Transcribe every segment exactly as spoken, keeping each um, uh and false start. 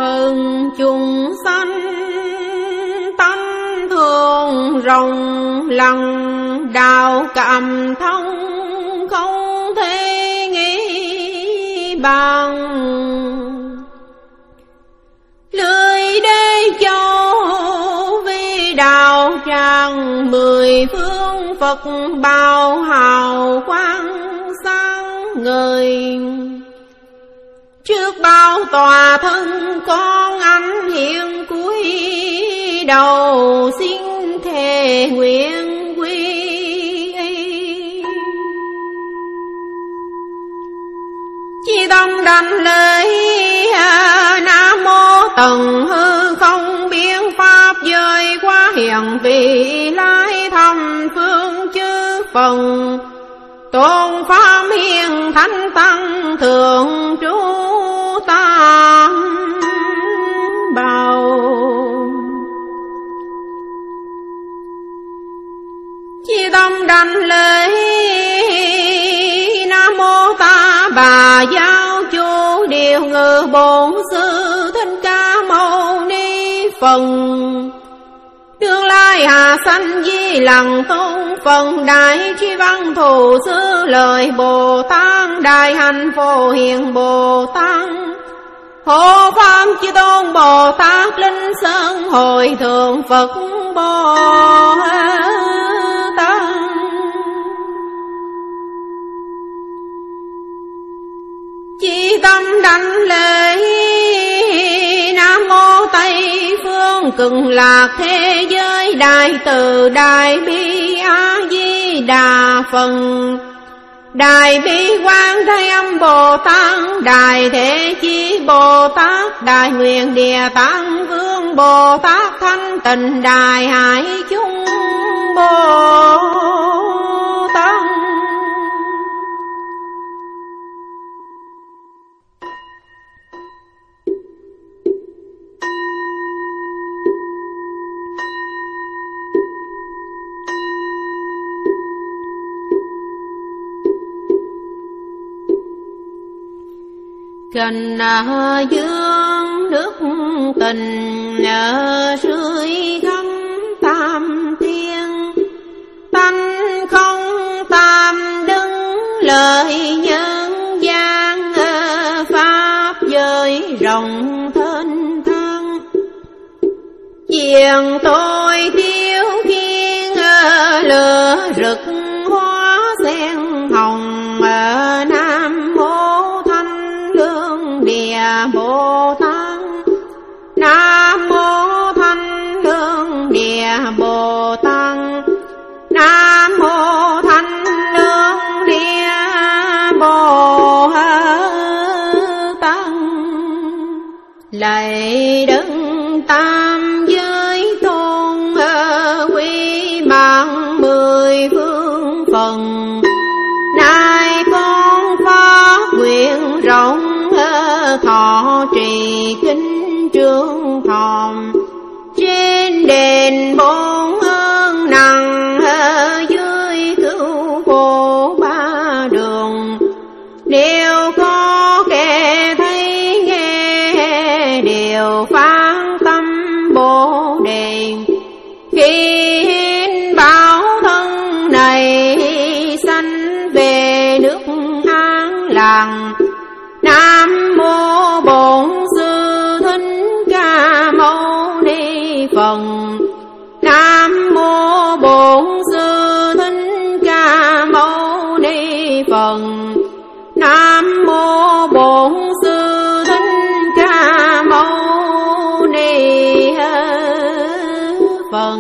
phần chúng sanh tánh thường rộng lặng, đạo cảm thông không thể nghĩ bằng. Lưỡi đế châu vì đạo tràng, mười phương Phật bao hào quang sáng ngời. Trước bao tòa thân con anh hiện cúi đầu, xin thề nguyện quy y. Chi tâm đảnh lễ Nam mô Tần hư không biến pháp, giới quá hiện vị lai thầm phương chư phần. Tôn pháp hiền thánh tăng thượng trú tam bảo. Chi tâm đảnh lễ Nam mô Ta Bà Giáo Chủ Điều Ngự Bổn Sư Thích Ca Mâu Ni Phật. Tương lai hạ sanh di lặng tôn phần, đại trí văn thù sư lời Bồ Tát, đại hạnh phổ hiền Bồ Tát. Hộ pháp chư tôn Bồ Tát, linh sơn hội thượng Phật Bồ Tát. Chi tâm đảnh lễ Nam mô Tây phương cực lạc thế giới, đại từ đại bi A Di Đà Phật. Đại bi Quán Thế Âm Bồ Tát, đại thế chí Bồ Tát, đại nguyện Địa Tạng Vương Bồ Tát, thanh tịnh đại hải chúng Bồ Tát. Cành dương nước tình rưỡi gấm tam thiên, tánh không tam đứng lời nhân gian. Pháp giới rộng thênh thang, chuyện tôi thiếu khiên lửa rực hoa sen hồng. Nam mô Thanh Lương Địa Bồ Tát, Nam mô Thanh Lương Địa Bồ Tát, Nam mô Thanh Lương Địa Bồ Tát. Lạy Đức tam giới tôn, quy mạng mười phương phần. Nay con phát nguyện rộng, thọ trì kinh trương thòm. Trên đền bốn ơn nặng, dưới cứu khổ ba đường. Nếu có kẻ thấy nghe, đều phán tâm Bồ Đề. Khi hiến bảo thân này, sanh về nước An Lạc. Nam mô Bổn Sư Thích Ca Mâu Ni Phật. Nam mô Bổn Sư Thích Ca Mâu Ni Phật. Nam mô Bổn Sư Thích Ca Mâu Ni Phật.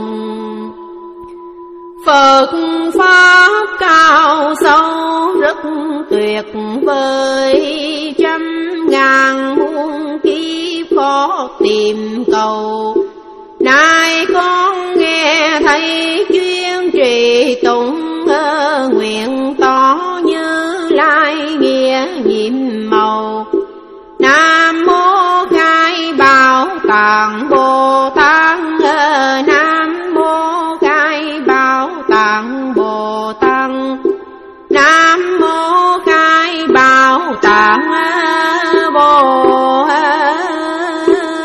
Phật pháp cao sâu rất tuyệt vời, trăm ngàn muôn kiếp khó tìm cầu. Nay con nghe thấy chuyên trì tụng, nguyện tỏ Như Lai nghĩa nhiệm màu. Nam mô Khai Bảo Tạng Bồ Tát, Nam mô Khai Bảo Tạng Bồ Tát, Nam mô Khai Bảo Tạng Bồ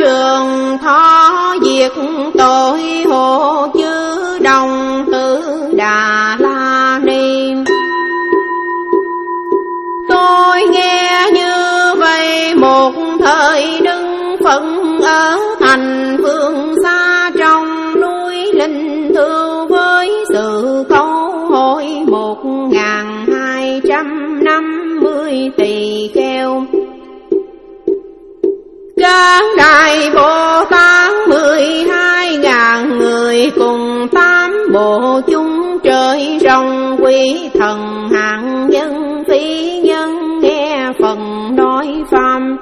trường thọ diệt tội hộ chư đồng tử Đà La Ni. Tôi nghe như vậy một thời đứng phận ở thành phương xa trong núi Linh Thư với sự câu hỏi một ngàn hai trăm năm mươi tỳ kheo. Các đại Bồ Tát mười hai ngàn người cùng tám bộ chúng trời rồng quý thần hạng nhân phi nhân nghe phần nói pháp.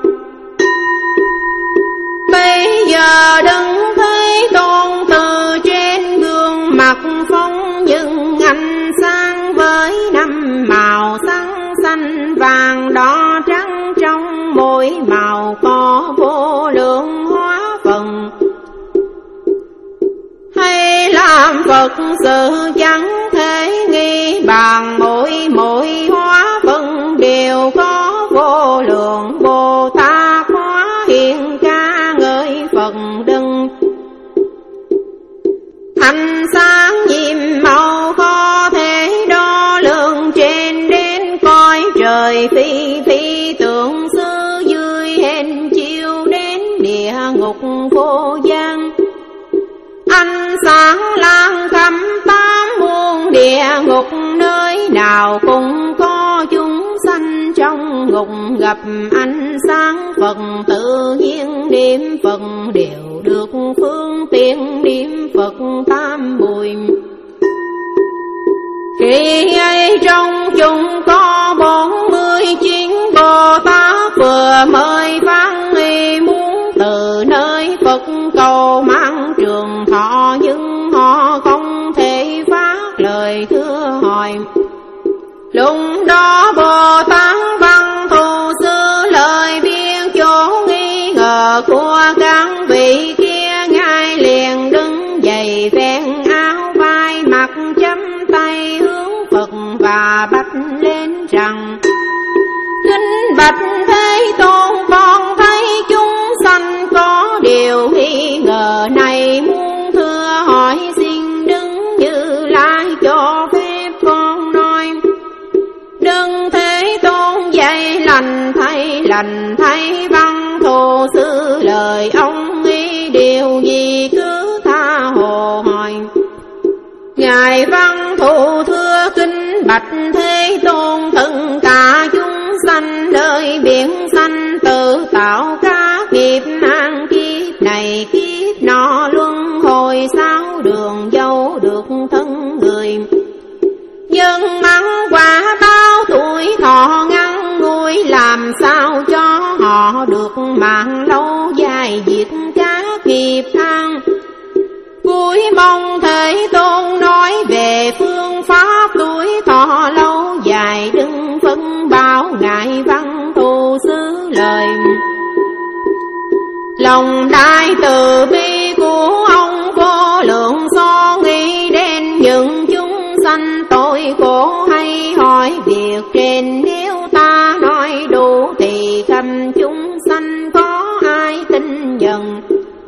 Bây giờ Đấng Thế Tôn từ trên gương mặt phóng những ánh sáng với năm màu sáng xanh vàng đỏ trắng, trong mỗi màu có vô lượng hóa phần. Hay làm Phật sự chẳng thể nghi bàn, mỗi mỗi hóa phần đều có vô lượng Bồ Tát hóa hiện ca ngợi Phật đừng. Ánh sáng nhiệm màu khó thể đo lường, trên đến cõi trời phi phi tượng sư, dưới hèn chiêu đến địa ngục vô gian. Ánh sáng lan khắp tám muôn địa ngục, nơi nào cũng có chúng sanh trong ngục gặp ánh sáng Phật. Tự nhiên niệm Phật đều được phương tiện niệm Phật tam bùi. Khi ấy trong chúng có bốn mươi chín Bồ Tát vừa mới phát nghi muốn từ nơi Phật cầu mang trường thọ, nhưng họ không thể phát lời thưa hỏi. Lúc đó Bồ Tát Văn Thù Sư lời biên chỗ nghi ngờ của các vị kia, ngài liền đứng dậy vén áo vai mặc chắp tay hướng Phật và bạch lên rằng: Kính bạch Thế Tôn, con thấy chúng sanh có điều nghi ngờ này, muốn thưa hỏi xin đứng Như Lai cho phép con nói. Đấng Thế Tôn dạy lành thay lành thay Văn Thù Sư lời ông nghĩ điều gì cứ tha hồ hỏi. Ngài Văn Thù thưa kính bạch Thế Tôn, tất cả chúng sanh đời biển sanh tự tạo các nghiệp an kiếp này kiếp nọ luân hồi sáu đường dâu được thân người. Dân mắng quả báo tuổi thọ ngắn ngủi, làm sao cho họ được mạng lâu dài diệt các nghiệp than. Cuối mong Thế Tôn nói về phương pháp tuổi thọ lâu dài, đừng phân bảo ngài Văn Thù Sư lời. Lòng đại từ bi của ông vô lượng, so nghĩ đến những chúng sanh tội khổ, hay hỏi việc trên nếu ta nói đủ thì khắp chúng sanh có ai tin nhận.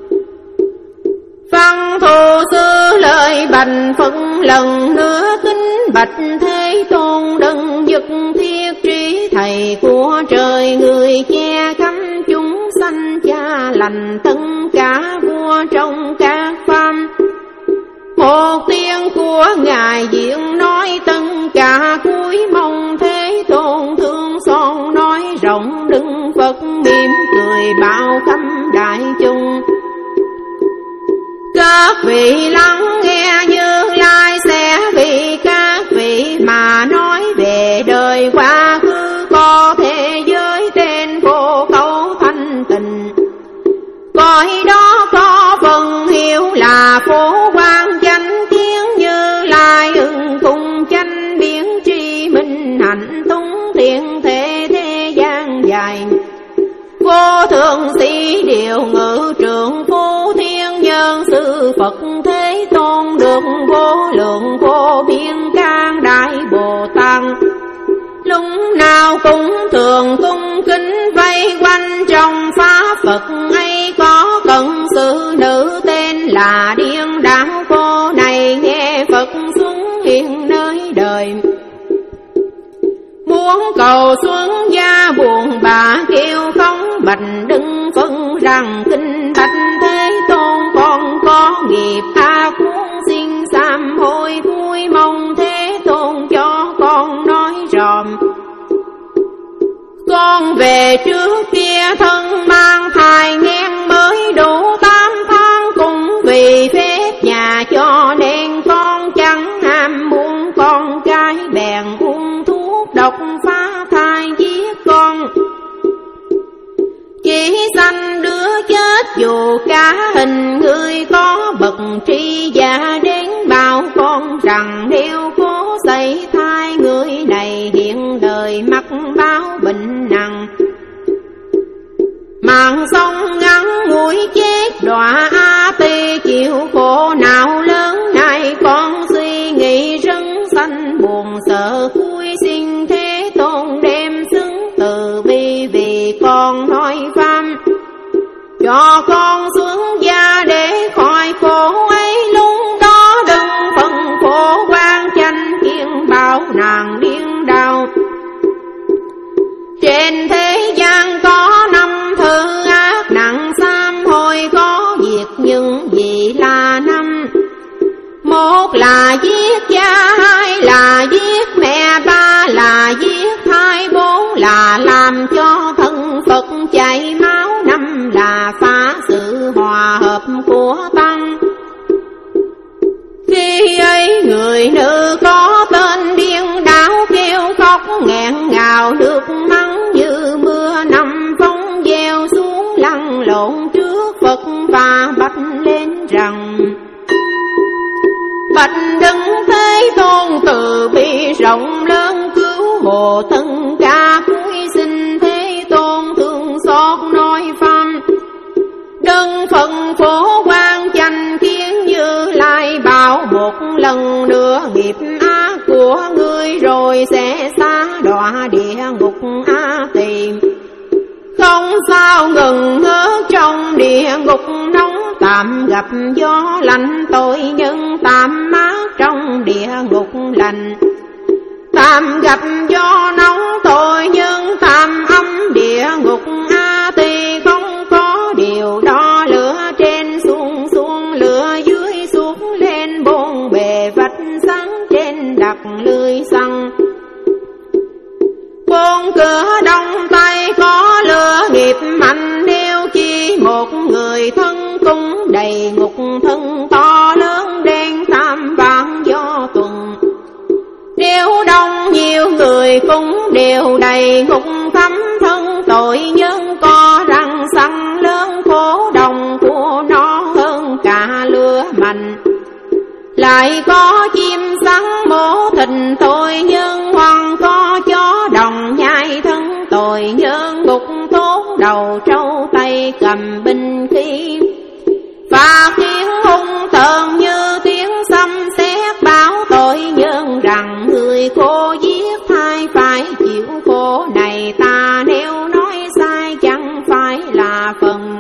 Văn Thù Sư lời bạch Phật lần nữa kính bạch Thế Tôn, đừng dứt thiết trí thầy của trời, người che cắm chúng sanh cha lành tất cả vua trong các pháp. Một tiếng của ngài diện nói tất cả, cuối mong Thế Tôn thương son nói rộng, đừng Phật mỉm cười bao khắp đại chúng. Các vị lắng nghe Như Lai sẽ vì các vị mà nói về đời quá khứ, có thế giới tên vô câu thanh tịnh. Cõi đó có phần hiểu là phổ quang chánh tiếng, Như Lai ưng cùng chánh biến tri minh hạnh tung thiện thế thế gian dài. Vô thượng sĩ điều ngự trưởng phú thiên nhân sư Phật Thế Tôn, được vô lượng vô biên can đại Bồ Tát. Lúc nào cũng thường cung kính vây quanh trong pháp Phật ấy, có xuống cầu xuống gia buồn bà kêu không bạch đừng phân rằng kinh bạch Thế Tôn con có nghiệp ác muốn xin sám hối vui mong Thế Tôn cho con nói ròm. Con về trước kia thân mang thai ngang mới đủ tám tháng cũng vì phép nhà cho nên con chẳng ham muốn con cái bèn uống thuốc độc phá thai giết con. Chỉ sanh đứa chết dù cả hình người có bậc tri gia đến bảo con rằng nếu cố xảy thai người này hiện đời mắc báo bệnh nặng. Mạng sông ngắn mũi chết đọa a tỳ chịu khổ nào lớn nay con suy nghĩ rất sanh buồn sợ cuối xin Thế Tôn đem xứng từ bi vì con nói pháp cho con xuống gia để khỏi khổ ấy. Lúc đó đừng phân khổ quan tranh kiên bảo nàng điên đau. Trên thế gian có năm thứ ác nặng sám hối có việc nhưng vì là năm. Một là giết cha, hai là giết mẹ, ba là giết thai, bốn là làm cho thân Phật chảy máu, năm là phá sự hòa hợp của tăng. Khi ấy người nữ có tên điên đảo kêu khóc nghẹn ngào nước mắng như mưa năm phong gieo xuống lăn lộn trước Phật và bạch lên rằng: Bạch Đấng Thế Tôn từ bi rộng lớn cứu hộ thân ca cuối xin Thế Tôn thương xót nói pháp. Đấng phân phổ quan tranh kiến Như Lai bảo một lần nữa nghiệp ác của ngươi rồi sẽ xa đọa địa ngục a tỳ. Không sao ngừng ngớt trong địa ngục nóng, tạm gặp gió lạnh tội nhân tạm mát trong địa ngục lạnh. Tạm gặp gió nóng tội nhân tạm ấm địa ngục a tỳ. Không có điều đó lửa trên xuống xuống, lửa dưới xuống lên bốn bề vách sáng trên đặt lưới xăng. Bốn cửa đông tây có lửa nghiệp mạnh, nếu chi một người thân cũng đầy ngục thân to lớn đen tam vạn do tuần. Nếu đông nhiều người cũng đều đầy ngục thấm thân tội nhân có răng xăng lớn khổ đồng của nó hơn cả lửa mạnh. Lại có chim sắn mổ thịt tội nhân, hoặc có chó đồng nhai thân tội nhân, ngục tốt đầu trâu tay cầm binh khí. Và khiến hung tợn như tiếng xăm xét báo tội nhân rằng người cô giết thai phải chịu khổ này. Ta nếu nói sai chẳng phải là phần.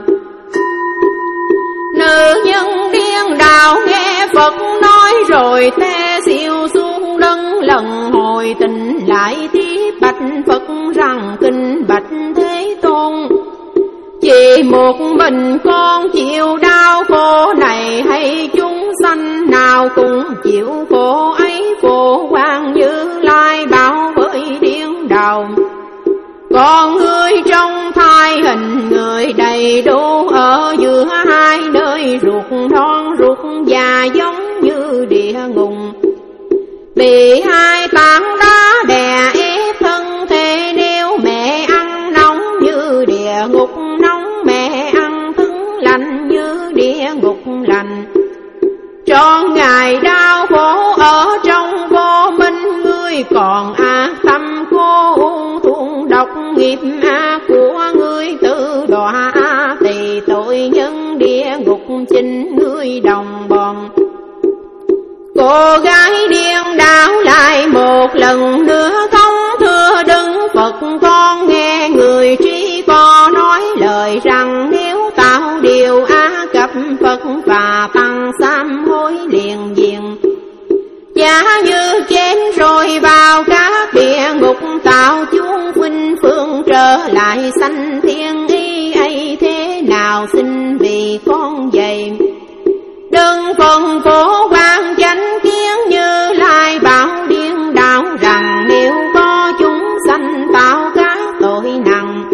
Nữ nhân điên đảo nghe Phật nói rồi tê siêu xuống đất lần hồi tỉnh lại tiếp bạch Phật rằng kinh bạch Thế Tôn. Chỉ một mình con chịu đau khổ này, hay chúng sanh nào cũng chịu khổ ấy? Phổ Quang Như Lai bảo với điên đảo: Con ngươi trong thai hình người đầy đủ, ở giữa hai nơi ruột non ruột già giống như địa ngục. Bị hai tảng đá đè ép thân thể, nếu mẹ ăn nóng như địa ngục nóng, mẹ ăn thức lạnh như địa ngục lạnh. Trọn ngày đau khổ ở trong vô minh, ngươi còn ác tâm cô uống thuốc độc nghiệp ác của ngươi tự đọa a tỳ. Tội nhân địa ngục chính ngươi đồng bọn. Cô gái điên đảo lại một lần nữa không thưa Đức Phật, con nghe người trí có nói lời rằng nếu tạo điều ác gặp Phật và tăng sám hối liền diện. Giả như chém rồi vào các địa ngục tạo lại sanh thiên ý ấy, thế nào xin vì con vậy. Đừng phần phổ quan chánh kiến Như Lai bảo điên đạo rằng, nếu có chúng sanh tạo các tội nặng,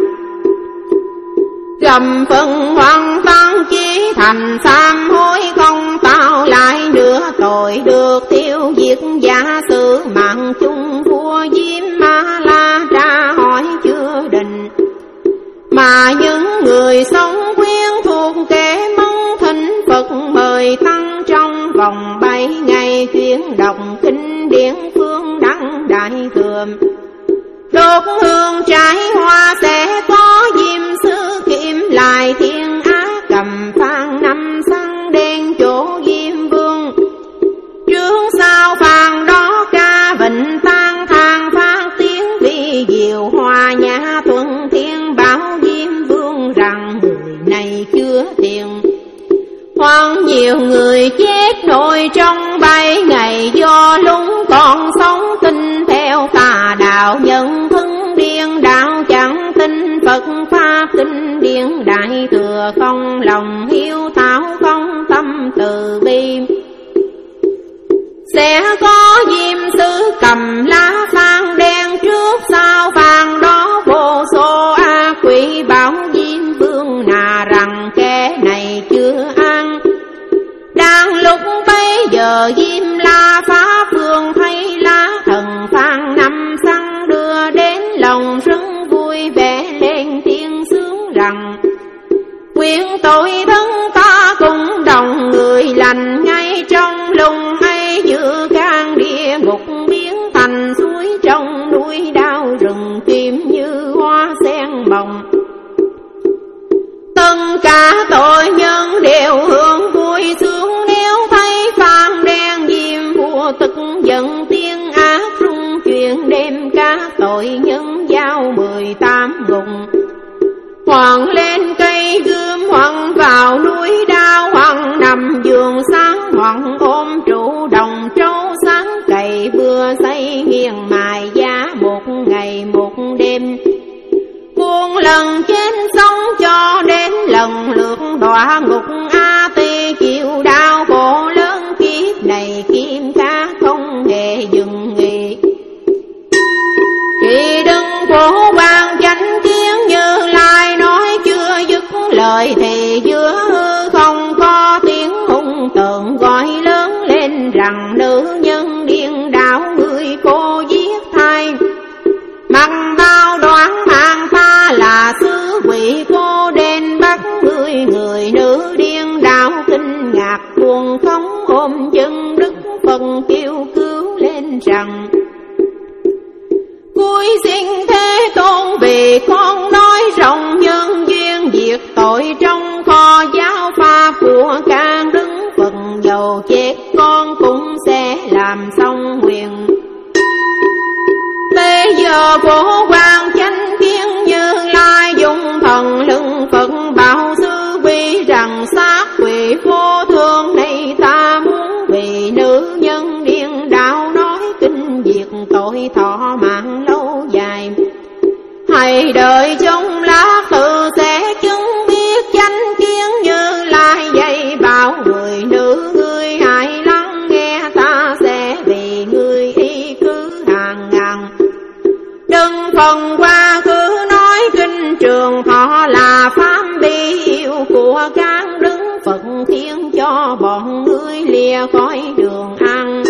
gầm phần hoàn tăng chí thành sám hối, không tạo lại nữa tội, được tiêu diệt giả sử mạng chung vua Diêm Ma La tra hỏi chưa định. Mà những người sống quyến thuộc kẻ mong thỉnh Phật mời tăng, trong vòng bảy ngày chuyên đọc kinh điển phương đăng đại thừa. Đốt hương trái hoa sẽ có Diêm Sư Kiệm lại thiên á, cầm phan năm xăng đen chỗ Diêm Vương. Trước sau phan đó ca vịnh tan thang phát tiếng, vì diệu hòa nhã tuân thiên bảo Diêm Vương rằng, người này chưa thiện. Hoặc nhiều người chết nổi trong bảy ngày, do lúng còn sống tin theo tà đạo, nhân thân điên đạo chẳng tin Phật pháp kinh điển đại thừa, không lòng hiếu thảo không tâm từ bi. Sẽ có Diêm Sư cầm lá phan đen, trước sau phan đó vô số ác quỷ bảo Diêm Vương nà rằng, kẻ này chưa ăn. Đang lúc bấy giờ Diêm La Phá Phương thấy lá thần phan năm xăng, đưa đến lòng rất vui vẻ lên tiếng sướng rằng, nguyện tội thân ta cùng đồng người lành, ngay trong lùng ấy giữa gan địa ngục biến thành suối, trong núi đao rừng kim như hoa sen mộng. Tất cả tội nhân đều hưởng vui sướng, nếu thấy phan đen Diêm vua tức giận tiếng ác rung chuyển, đem các tội nhân giao mười tám vùng. Hoàng lên cây gươm, hoàng vào núi đao, hoàng nằm giường sáng, hoàng ôm trụ đồng trâu sáng, cày bừa xây nghiêng mài giá một ngày một đêm. Muôn lần trên sông cho đến lần lượt đọa ngục a tỳ, chịu đau khổ lớn kiếp này kim cá không hề dừng nghỉ. Khi đứng phổ quan chánh kiến Như Lai nói chưa dứt lời, thì giữa hư không có tiếng hung tợn gọi lớn lên rằng, nữ nhân điên đảo người cô giết thai. Mặc tao đoán hàng ta là sứ quỷ cô đến bắt người, người nữ điên đảo kinh ngạc buồn không ôm chân đức phần kêu cứu lên rằng, vui xin Thế Tôn vì con nói rộng nhân duyên, diệt tội trong kho giáo pháp của can đứng phần, dầu chết con cũng sẽ làm xong nguyện. Bây giờ phổ quan chánh kiến Như Lai dùng thần lưng Phật bảo sư vi rằng, sát quỷ vô thương này ta muốn vì nữ nhân điên đạo nói kinh diệt tội, thọ mạng lâu dài. Hãy đợi trong lát tự sẽ chứng biết chánh kiến Như Lai dạy bảo, người nữ ngươi hãy lắng nghe, ta sẽ vì ngươi y cứ hàng ngàn. Đừng phần qua cứ nói kinh trường thọ là pháp bi yêu của các đức Phật, khiến cho bọn ngươi lìa khỏi đường ăn.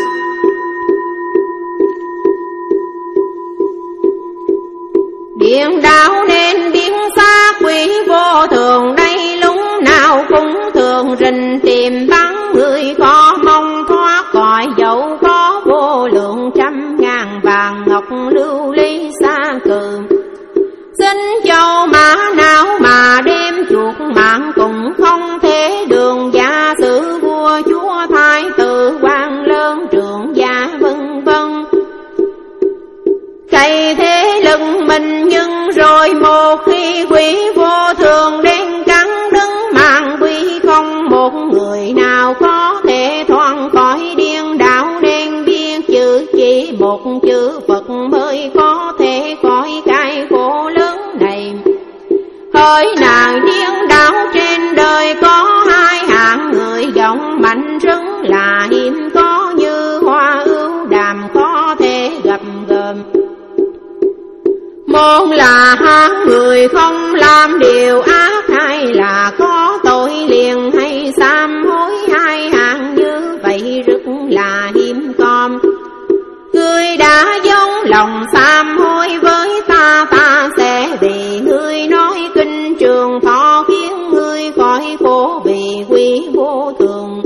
Điện đạo nên biến xa quỷ vô thường, đây lúc nào cũng thường rình tìm bắn người có mong thoát khỏi, dẫu có vô lượng trăm ngàn vàng ngọc lưu ly xa cừ. Xin châu mã não mà đem chuột mạng cũng không thể đường, giả sử vua chúa thái tử quan lớn trưởng gia vân vân. Cày thế lực mình nhưng rồi một khi quỷ vô thường đen cắn đứng mạng quỷ, không một người nào có thể thoát khỏi điên đảo đen biên chữ, chỉ một chữ Phật mới có thể khỏi cái khổ lớn này. là hiếm có, như hoa ưu đàm khó thể gặp gờm. Một là hạng người không làm điều ác, hay là có tội liền hay sám hối, hai hạng như vậy rất là hiếm có. Ngươi đã giống lòng sám hối với ta, ta sẽ vì ngươi nói kinh trường thọ, khiến ngươi khỏi khổ vì quý vô thường.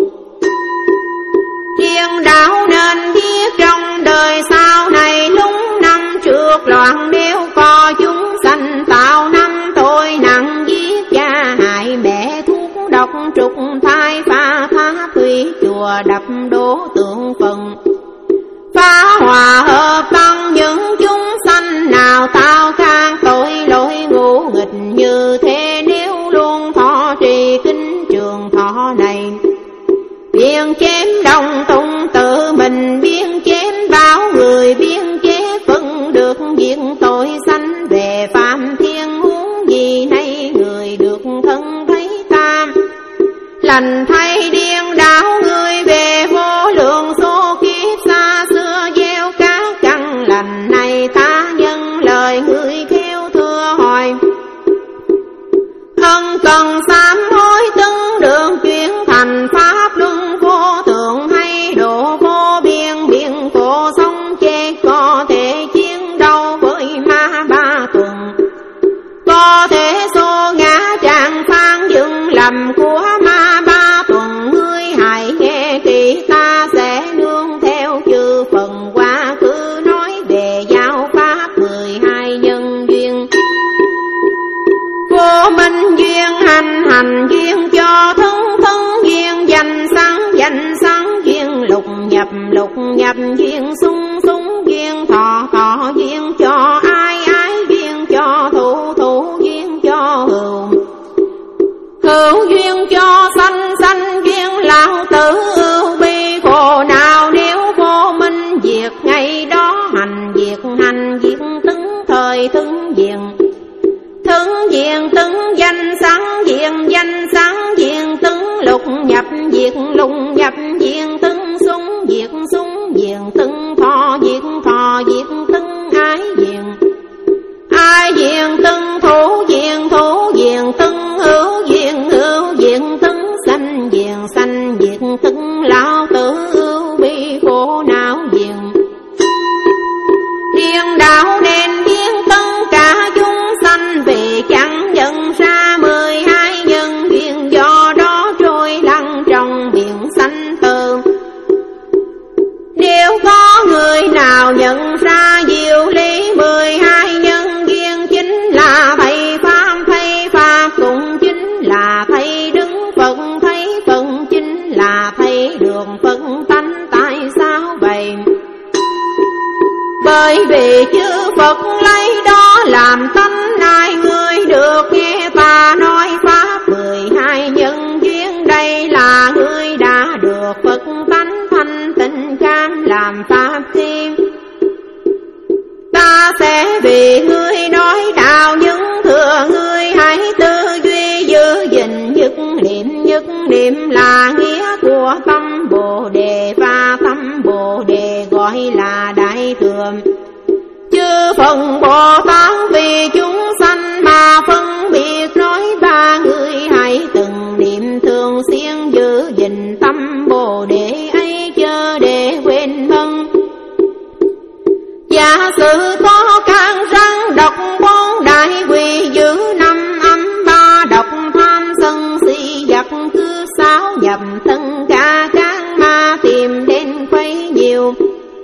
Thiên đạo nên biết trong đời sau này, lúc năm trước loạn đeo co chúng sanh tạo năm tội nặng, giết cha hại mẹ, thuốc độc trục thai, pha tháp thủy chùa đập đổ tượng phần, phá hòa hợp tăng những chúng sanh nào tạo can tội lỗi ngũ nghịch như thế. Nếu luôn thọ trì kinh trường thọ này, biên chém đồng tung tự mình, biên chém bao người, biên chế phân được việc tội sanh về phạm thiên. Huống gì nay người được thân thấy tam lành thay điên đảo, người về vô lượng số kiếp xa xưa gieo các căn lành này. Ta nhân lời người theo thưa hỏi, thân cần sám hối từng đường chuyển thành pháp luân vô thượng, hay độ vô biên biển khổ sông chết, có thể chiến đấu với ma ba tuần, có thể xô ngã trạng phan dừng lầm của ma ba tuần. Ngươi hãy nghe kỹ, ta sẽ nương theo chư phần quá khứ nói về giáo pháp mười hai nhân duyên. Vô minh duyên hành, hành duyên cho thân, thân duyên danh sáng, danh sáng duyên lục nhập, lục nhập duyên sung, sung duyên thọ, thọ duyên cho ai, ai duyên cho thủ, thủ duyên cho hữu, hữu duyên cho sanh, sanh duyên lão tử ưu bi khổ nào. Nếu vô minh diệt ngày đó, hành diệt, hành diệt tứng thời tứng diện, tứng diện tứng danh sáng diện, danh sáng diện tứng lục nhập diệt, lục nhập diện tứng sung diệt, sung diện tứng thọ diệt, thọ diệt tứng ái diện, ai diện tứng thủ diện, thủ diện tứng hữu diện, hữu diện tứng sanh diện, sanh diện tứng lão tử ưu bi khổ não diện. Điên đạo nên biến tất cả chúng sanh, vì chẳng nhận ra mười hai nhân duyên, do đó trôi lăn trong biển sanh tử. Nếu có người nào nhận ra diệu lý mười hai nhân duyên, chính là thầy pháp, thầy pháp cũng chính là thầy đứng Phật, thầy Phật chính là thầy đường Phật tánh. Tại sao vậy? Bởi vì chư Phật lấy đó làm tánh, ai người được nghe ta nói pháp mười hai nhân duyên, đây là người đã được Phật tánh thanh tịnh cam làm pháp thêm. Ta sẽ vì ngươi nói đạo những thừa, ngươi hãy tư duy giữ gìn nhất niệm, nhất niệm là nghĩa của tâm Bồ Đề, và tâm Bồ Đề gọi là đại thừa. Chư phần Bồ Tát vì chúng sanh mà phân biệt nói, ba người hãy từng niệm thường xuyên giữ gìn tâm Bồ Đề ấy, chớ để quên thân. Giả sử có can răng độc bốn đại quỷ, giữ năm âm ba độc tham sân si giặc, cứ sáu nhập tất cả các ma tìm đến quấy nhiều.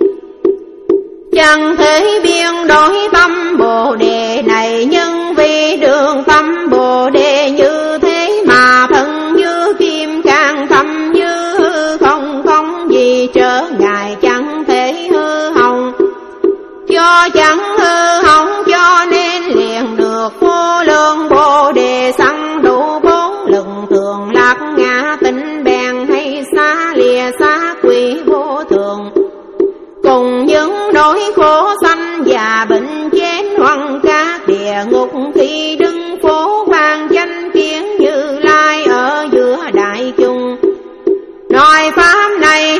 Chẳng thể biên đổi tâm Bồ Đề này, nhân vì đường tâm Bồ Đề như thế mà thân như kim càng thâm như hư không, không gì trở ngại chẳng thể hư hỏng. Do chẳng hư hỏng cho nên liền được vô lượng Bồ Đề sẵn đủ bốn lần thường lạc ngã tịnh bèn, hay xa lìa xa quỷ vô thường, cùng những nỗi khổ sanh và bệnh chết hoằng các địa ngục. Khi đứng phố vang danh kiến Như Lai ở giữa đại chúng, nói pháp này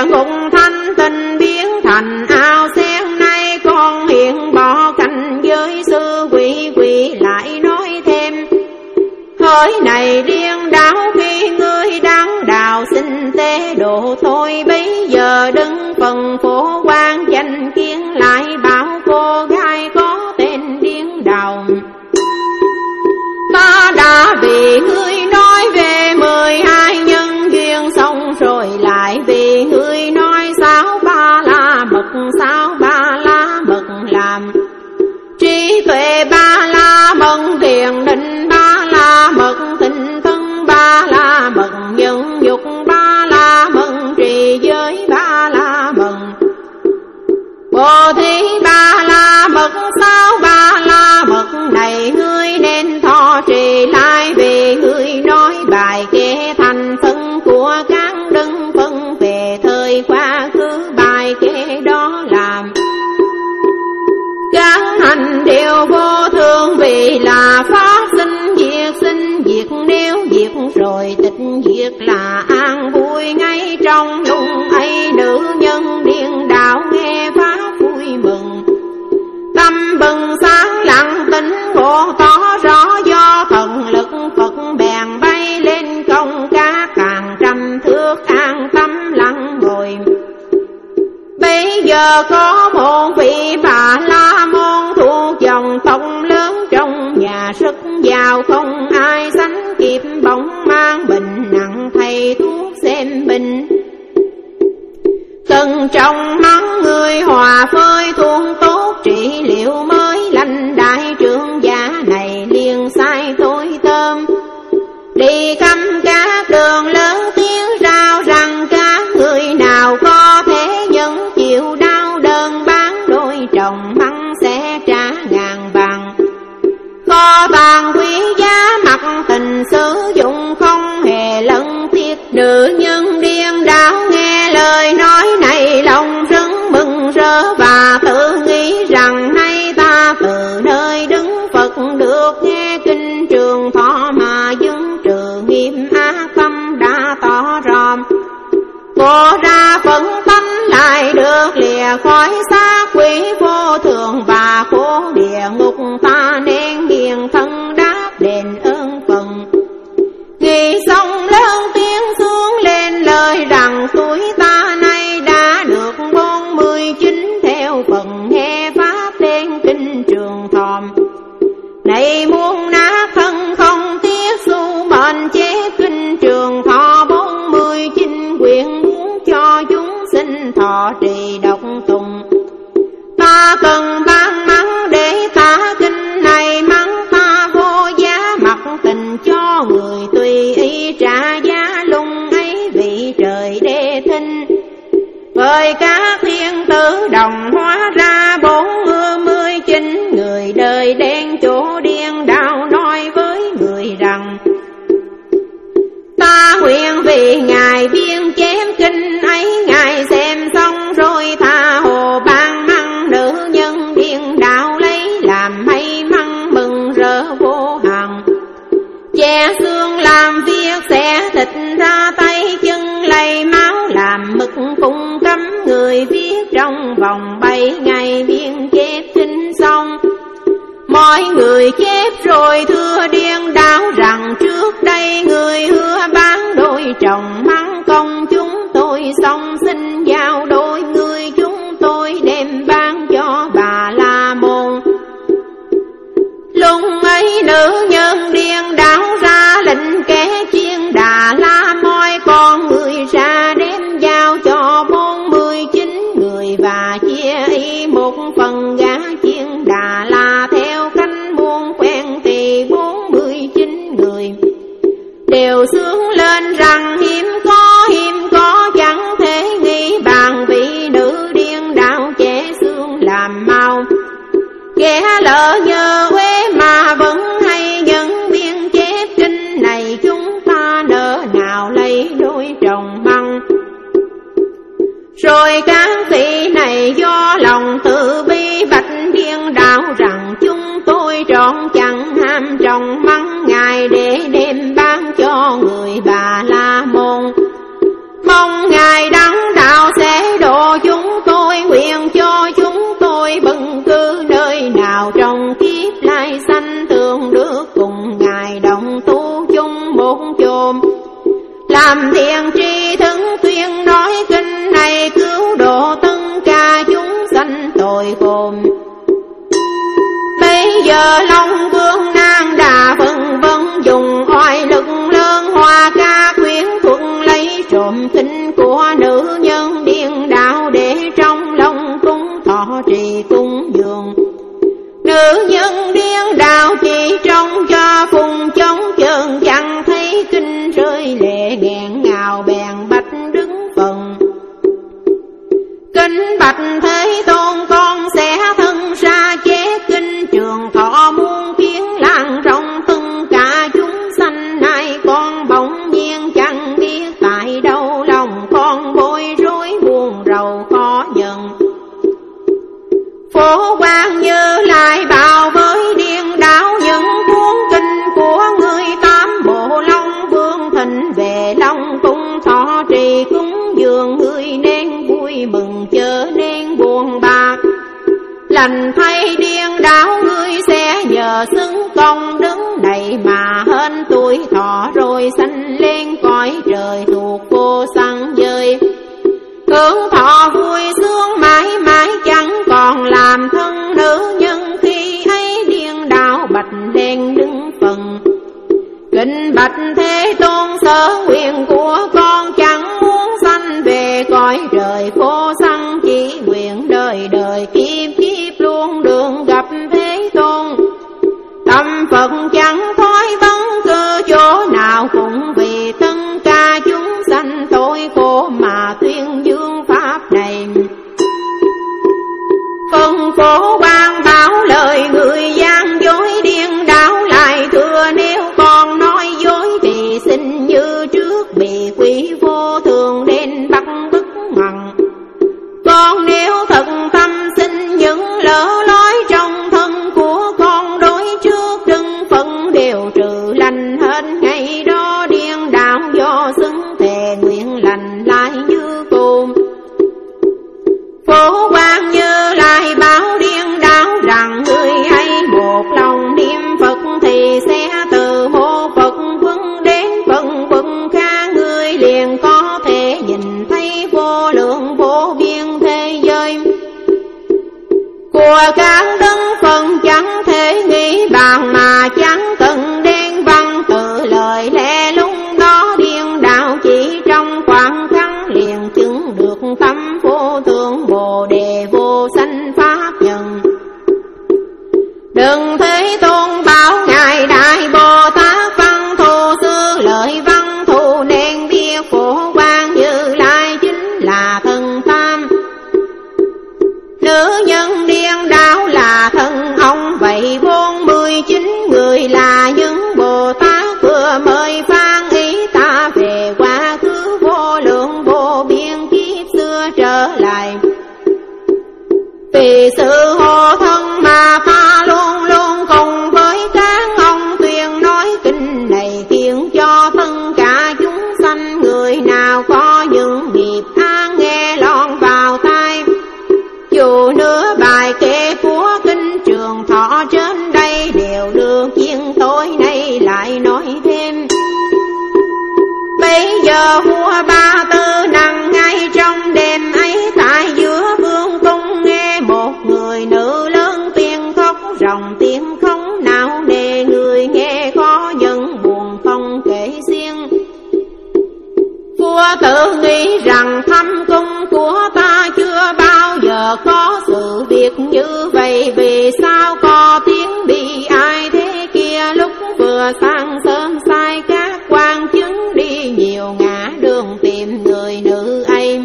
địa ngục thanh tinh biến thành ao sen. Nay con hiện bỏ cảnh giới sư quỷ, quỷ lại nói thêm hỡi này điên đảo, khi ngươi đáng đạo xin tế độ thôi. Bây giờ đứng phần phổ quan danh kiến, lại bảo cô gái có tên điên đảo. Ta đã bị ngươi nói về mười hai nhân duyên, xong rồi lại vì ngươi nói sáu ba la mật, sáu ba la mật làm trí tuệ, ba la mật thiền định, ba la mật tinh thân, ba la mật nhân dục, ba la mật trì giới, ba la mật bồ thí, ba la mật sáu ba la mật này ngươi nên thọ trì lại. Vì ngươi nói bài kệ thành phân của các đấng phân về thời quá khứ, bài kệ đó làm các hành đều vô thường. Vì là phát sinh diệt, sinh diệt, nếu diệt rồi tịch diệt là an vui. Ngay trong lúc ấy nữ nhân điên đạo nghe pháp vui mừng, tâm bừng sáng lặng tỉnh ngộ tỏ rõ. Do thần lực Phật bèn bay lên công cá càng trăm thước, an tâm lặng ngồi. Bây giờ có một vị Bà La Môn thuộc dòng tộc lớn, trong nhà rất giàu không ai sánh kịp. Bỗng mang bệnh nặng thầy thuốc xem bệnh, từng trong mắt người hòa phơi thuốc tốt trị liệu mới lành. Đại trưởng giả này liền sai tôi tôm đi khắp các đường lớn, tiếng rao rằng các người nào có thể nhận chịu đau đớn, bán đôi chồng măng sẽ trả ngàn vàng. Kho tàng quý giá mặc tình sử dụng không hề lẫn tiếc. Nữ nhân điên đảo nghe lời nói này lòng rất mừng rỡ, và tự nghĩ rằng nay ta từ nơi đứng Phật được nghe kinh Trường Thọ mà dâng trừ nghiêm ác tâm đã tỏ ròm. Cô ra phẫn tâm lại được lìa khỏi xác quỷ vô thường và khổ địa ngục. Ta nên nghiền thân đáp đền ơn phần, ghi xong lớn tiếng xuống lên lời rằng tuổi ta nay đã được bốn mươi chín, theo phần nghe pháp tên kinh Trường Thọ. Này muốn nát thân không tiếc xu mệnh chế kinh Trường Thọ bốn mươi chín quyển, muốn cho chúng sinh thọ trì độc tùng. Ta cần ban mắng để ta kinh này, mắng ta vô giá mặc tình cho người tùy ý trả giá lung ấy. Vị trời đê thinh với các thiên tử đồng hóa ra bốn mươi chín người. Đời đen chỗ điên đạo nói với người rằng ta nguyện vì ngài biên chém kinh ấy. Ngài xem xong rồi tha hồ ban măng nữ nhân điên đạo, lấy làm hay măng mừng rỡ vô hạn. Che xương làm việc xẻ thịt ra tay chân, lầy máu làm mực cung cấm người viết trong vòng bảy ngày biên chép kinh xong. Mọi người chép rồi thưa điên đảo rằng trước đây người hứa bán đôi chồng mắng công chúng tôi, xong xin giao đôi người chúng tôi đem bán cho Bà La Môn. Lúc ấy nữ nhân điên đảo ra lệnh kẻ chiên Đà La moi con người ra, đem giao cho bốn mươi chín người và chia y một phần gã chiên Đà La. Theo cánh buôn quen thì bốn mươi chín người đều sướng lên rằng hiếm có hiếm có, chẳng thể nghĩ bàn vị nữ điên đạo trẻ xương làm mau. Kẻ lỡ nhờ quê mà vẫn hay nhận biên chép kinh này, chúng ta nỡ nào lấy đôi chồng măng. Rồi các vị này do lòng tự bi bạch điên đạo rằng chúng tôi trọn chẳng ham chồng măng ngài để đem bán cho người Bà La Môn. Mong ngài đắng đạo Tam thiền tri thức tuyên nói kinh này, cứu độ tất cả chúng sanh tội khổ. Bây giờ Long Vương Nan Đà phân vân dùng oai lực lớn, hoa ca khuyến thuận lấy trộm kinh của nữ nhân điên đạo, để trong lòng cung thọ trì cung dường. Nữ nhân điên đạo chỉ trông cho phùng chống chân, chẳng thấy kinh rơi lệ nghẹn ngào, bèn bạch đứng phần. Kinh bạch Thế Tôn, con sẽ thân ra chế kinh trường thọ, muôn kiến lan rộng tất cả chúng sanh. Nay con bỗng nhiên chẳng biết tại đâu, lòng con bối rối buồn rầu khó nhận. Phổ Quang Như Lai bảo với điên đảo, những cuốn kinh của người Tam Bộ Long Vương thịnh về Long cung thọ trì cúng dường. Người nên vui mừng chớ nên buồn bạc, lành thay điên đảo ngươi sẽ nhờ xứng công đức này mà hên tuổi thọ, rồi sanh lên cõi trời thuộc vô sanh giới. Hưởng thọ vui sướng mãi mãi, chẳng còn làm thân nữ nhân. Khi ấy điên đạo bạch lên đứng phần. Kinh bạch Thế Tôn, sở nguyện của con chẳng muốn sanh về cõi trời vô sanh, chỉ nguyện đời đời kiếp kiếp luôn đường gặp Thế Tôn. Tâm Phật chẳng thói vấn cơ chỗ nào, cũng vì tất cả chúng sanh tội khổ mà tuyên dương pháp này. Phân Phổ Quang bảo lời người gian dối, điên đảo lại thưa nếu con nói dối thì xin như trước bị quỷ vô thường đến bắt bức mặn. Con nếu thật tâm xin những lỡ lối trong thân của con, đối trước trưng phận đều trừ lành hết. Ngày đó điên đạo do xứng thề nguyện lành lại như cồn. Phổ Quang Như Lai bảo điên đảo rằng, người hãy một lòng niệm Phật thì sẽ từ mô Phật quân đến phần quân khác. Người liền có thể nhìn thấy vô lượng vô biên thế giới của các đấng phần, chẳng thể nghĩ bàn mà chẳng cần đen văn từ lời lẽ. Lúc đó điên đạo chỉ trong khoảng khắc liền chứng được tâm vô thượng bồ đề vô sanh pháp nhân. Đừng Thế Tôn bảo ngài Đại Bồ Tát văn thù sư lợi văn thù, nên biết Phổ Quang Như Lai chính là thân tam. Nữ nhân điên đảo là thân ông, vậy bốn mươi chín người là những Bồ Tát vừa mới phán ý ta về quá khứ vô lượng vô biên kiếp xưa trở lại. Vì sự hộ thân mà ta luôn luôn cùng với các ông tuyên nói kinh này, khiến cho tất cả chúng sanh người nào có những nghiệp an nghe lọt vào tai. Dù nửa bài kệ của kinh trường thọ trên đây đều được chiên, tối nay lại nói thêm. Bây giờ vua Ba Tư nằm ngay trong đêm ấy, tại giữa vương cung nghe một người nữ lớn tiếng khóc ròng, tiếng khóc não nề người nghe khó giận buồn không kể xiên. Vua tự nghĩ rằng thâm cung của ta chưa bao giờ có sự việc như vậy, vì sao có tiếng bi ai thế kia. Lúc vừa sáng sớm sai các quan chứng đi nhiều ngã đường tìm người nữ ấy.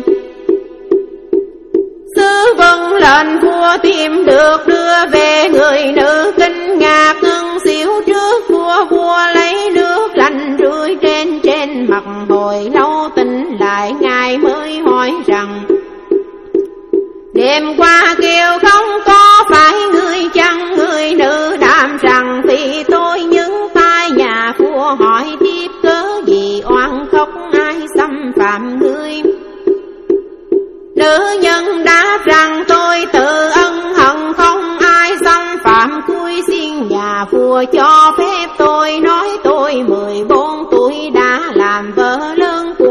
Sứ vâng lệnh vua tìm được đưa về người nữ, kinh ngạc ngưng xỉu trước vua. Vua lấy nước lạnh rưới trên trên mặt, hồi lâu tỉnh lại ngài mới hỏi rằng, đêm qua kêu không có phải người chăng? Người nữ đáp rằng, vì tôi những tai nhà vua. Hỏi tiếp cớ gì oan khóc, ai xâm phạm ngươi? Nữ nhân đáp rằng, tôi tự ân hận không ai xâm phạm. Cúi xin nhà vua cho phép tôi nói, tôi mười bốn tuổi đã làm vợ lớn của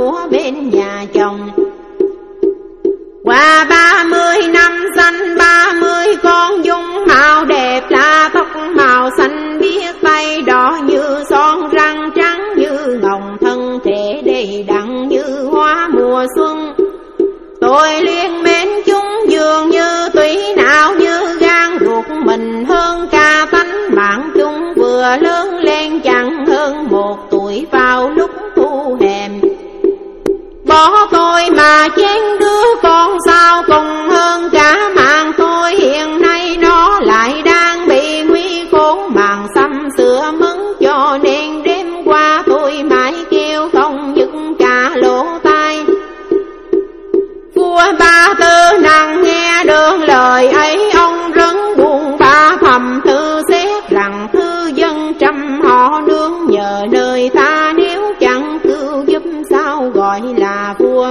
mình hơn ca tánh mạng chung, vừa lớn lên chẳng hơn một tuổi vào lúc thu hèm. Bỏ tôi mà chén đứa con sao cùng hơn cả mạng tôi, hiện nay nó lại đang bị nguy khốn màn xăm sữa mấn, cho nên đêm qua tôi mãi kêu không dứt cả lỗ tai. Vua Ba Tư Nặc nghe được lời ấy, ông rất buồn bã thầm thư xét rằng thư dân trăm họ nương nhờ nơi ta, nếu chẳng cứu giúp sao gọi là vua.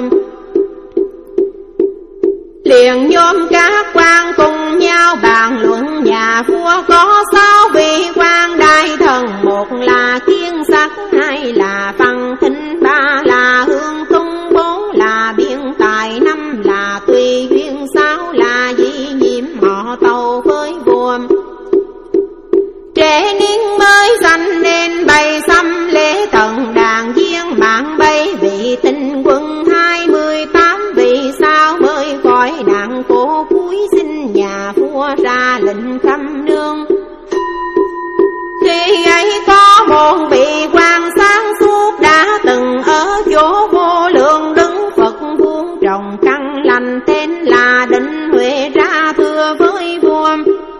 Liền nhóm các quan cùng nhau bàn luận, nhà vua có sáu vị quan đại thần, một là Kiên Sắc, hai là Văn Thính, ba là Hương Tung, bốn là Biện Tài, năm là Tùy Duyên, sáu là Di Nhiễm họ Tâu với vua. Trẻ niên mới sanh nên bày xăm lễ thần đàn viên mạng bay, vị tinh quân hai mươi tám vì sao mới gọi nạn cổ cuối, xin nhà vua ra lệnh khâm nương. Khi ấy có một vị quan sáng suốt đã từng ở chỗ vô lượng đứng Phật vuông trồng căn lành, tên là Định Huệ, ra thưa với vua.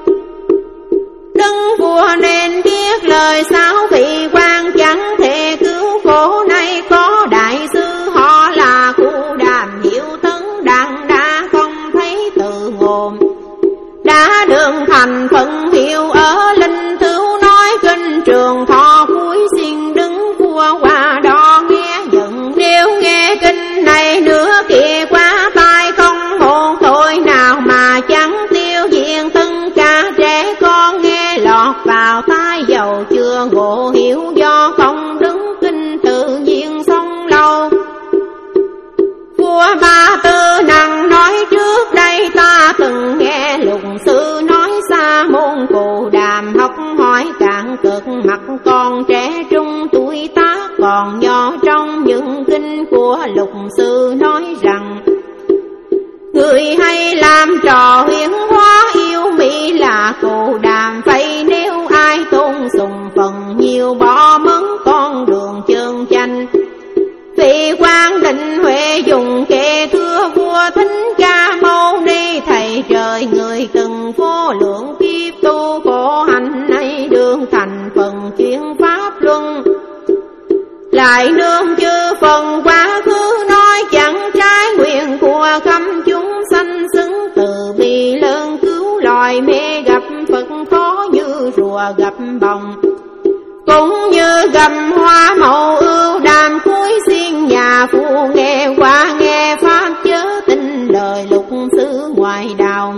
Đức vua nên biết lời sáu vị quan chẳng thể cứu khổ, nay có đại sư họ là Cụ Đàm Diệu Tấn Đặng đã không thấy tự ngôn, đã đường thành phận hiệu ở Linh Thứu, nói kinh Trường Thọ cuối xin đứng vua qua đó nghe giận. Nếu nghe kinh này nữa kia quá tai không hồn thôi nào mà chẳng tiêu diệt tất cả trẻ con nghe lọt vào tai, dầu chưa ngộ hiểu do không đứng kinh tự nhiên sống lâu. Vua Ba Tư Nặc nói trước đây ta từng nghe lục sư nói, Sa môn Cù Đàm học hỏi cạn cực, mặt còn trẻ trung tuổi tác còn nhỏ, trong những kinh của lục sư nói rằng người hay làm trò huyễn hóa yêu mỹ là Cù Đàm vậy, nếu ai tôn sùng phần nhiều bỏ mấn con đường chân chanh. Vị quan Định Huệ dùng kệ thưa vua Thính Ca Mâu Ni, thầy trời người từng vô lượng kiếp tu khổ hạnh, nay đương thành phần chuyên pháp luân. Lại nương chư phần quá khứ nói chẳng trái nguyện của khắp chúng sanh, xứng từ bi lớn cứu loài mê, gặp Phật khó như rùa gặp bồng. Cũng như gầm hoa màu ưu đàm cuối xiên, nhà phu nghe qua nghe pháp chớ tin lời lục sư ngoài đào.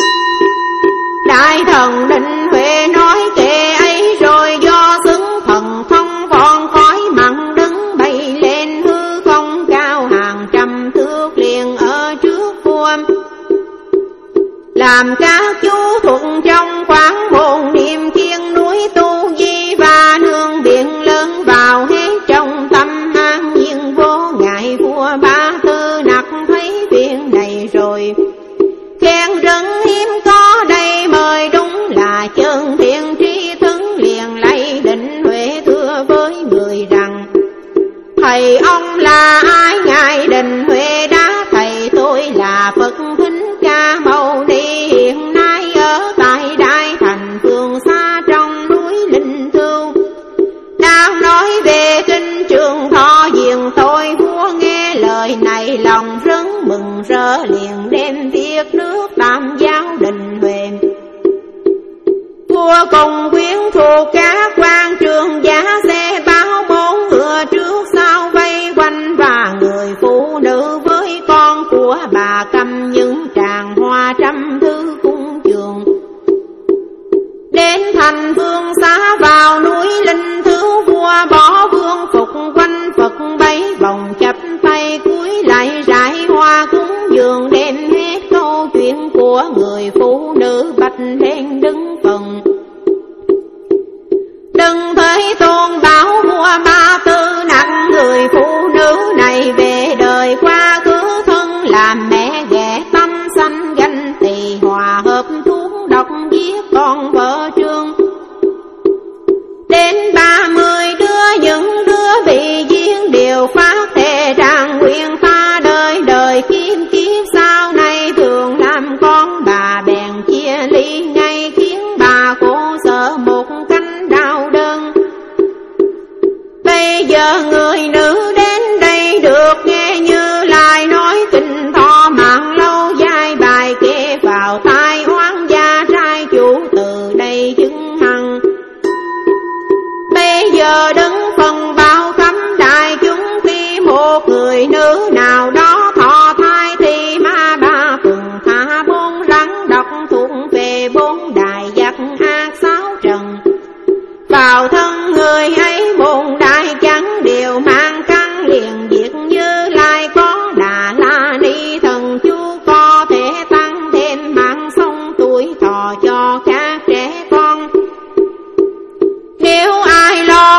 Đại thần Định Huệ nói kệ ấy rồi do xứng thần thông còn khói mặn đứng bay lên hư không cao hàng trăm thước liền ở trước vua. Làm các chú thuật trong quán bồn niệm thiên núi tu di và nương biển lớn vào hết trong tâm an nhiên vô ngại. Vua Ba Tư Nặc thấy việc này rồi khen rất hiếm có đây, mời đúng là chân thiện tri thức, liền lấy Định Huệ thưa với người rằng thầy ông là ai? Ngài Định Huệ đáp thầy tôi là Phật Thính Ca Mâu Ni, hiện nay ở tại Đại Thành phương xa trong núi Linh Thứu, đang nói về kinh Trường Thọ diện tôi. Vua nghe lời này lòng rất mừng rỡ, liền đem việc nước Tam Giáo Định Huệ. Vua cùng quyến thuộc các quan trường giá xe báo bốn ngựa trước sau vây quanh, và người phụ nữ với con của bà cầm những tràng hoa trăm thứ cung trường. Đến thành vương xá vào núi Linh Thứu, vua bỏ vương phục quanh Phật bấy vòng, chắp tay cúi lại rải hoa cúng dường, đem hết câu chuyện của người phụ nữ bạch lên đứng phần. Đừng thấy tôn bảo vua Ba Tư Nặc, người phụ nữ này về đời quá khứ thân làm mẹ ghẻ tâm sanh ganh tỳ, hòa hợp thuốc độc giết con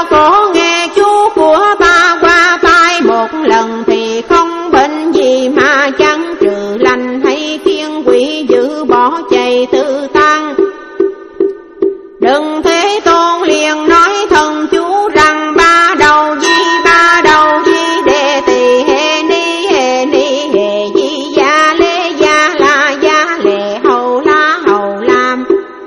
cổ nghe chú của ta qua tai một lần thì không bệnh gì mà chẳng trừ lành hay khiến quỷ dữ bỏ chạy tự tan. Đừng Thế Tôn liền nói thần chú rằng ba đầu di ba đầu di đệ tỳ hệ ni hệ ni hệ di gia lê gia la gia lệ hầu la hầu lam.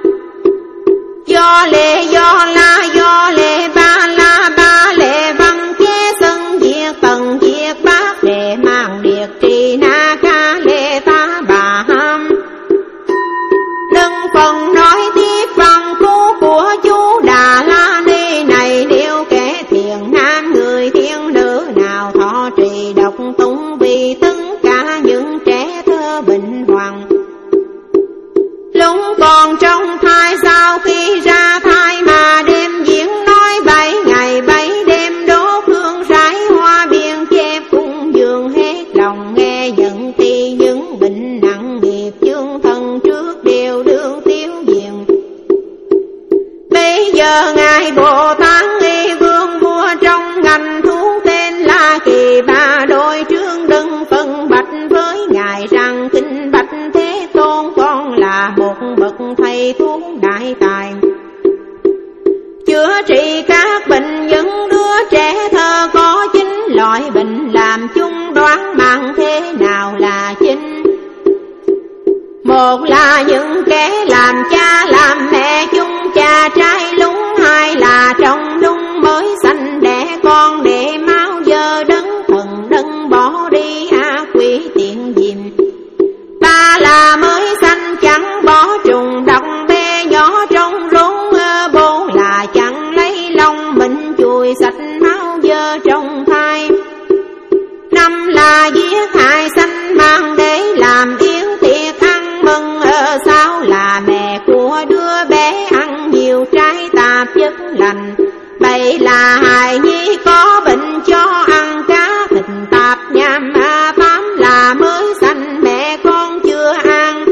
Do lệ do la do lệ ba la ba lệ văn chế sân diệt tần diệt bát lệ mang điệt trì na ca lệ ta bà ham. Đừng phần nói tiếp bằng cứu của chú Đà La Ni này, nếu kẻ thiện nam người thiên nữ nào thọ trì độc tụng vì tất cả những trẻ thơ bệnh hoằng. Lúc còn trong thai sau khi ra thai mà đêm diễn nói bảy ngày bảy đêm đốt hương rải hoa biên chép cung dường hết lòng nghe nhận ti những bệnh nặng nghiệp chương thân trước đều đương tiêu diệt. Bây giờ ngài Bồ Tát nghi vương vua trong ngành thuốc tên là Kỳ Ba đôi trương đừng phân bạch với ngài rằng kinh bạch Thế Tôn con là một bậc thầy thuốc đại tài, chữa trị các bệnh những đứa trẻ thơ có chín loại bệnh làm chung đoán mạng thế nào là chính. Một là những kẻ làm cha làm mẹ chung cha trai lúng, hai là trong nung mới sanh đẻ con để máu dơ đấng thần đấng bỏ đi a quỷ tiện diệm. Ba là mới sanh chẳng bỏ trùng độc bé nhỏ trong rốn, bốn là chẳng lấy lông bệnh chùi sạch máu dơ trong thai. Năm là giết hại sanh mang để làm yến tiệc ăn mừng, ở sáu là mẹ của đứa bé ăn nhiều trái tạp chất lành. Bảy là hài nhi có bệnh cho ăn cá thịt tạp nham. Tám là mới sanh mẹ con chưa ăn,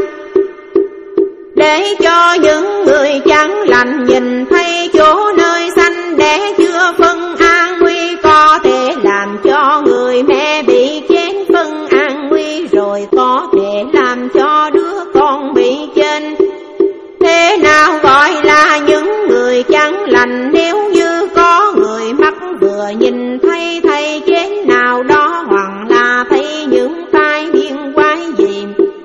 để cho những người chẳng lành nhìn thấy chỗ nơi sanh đẻ chưa phân an nguy, có thể làm cho người mẹ bị chết phân an nguy, rồi có thể làm cho đứa con bị chết. Thế nào gọi là những người chẳng lành? Nếu như có người mắt vừa nhìn thấy thầy chết nào đó, hoặc là thấy những tai điên quái gì,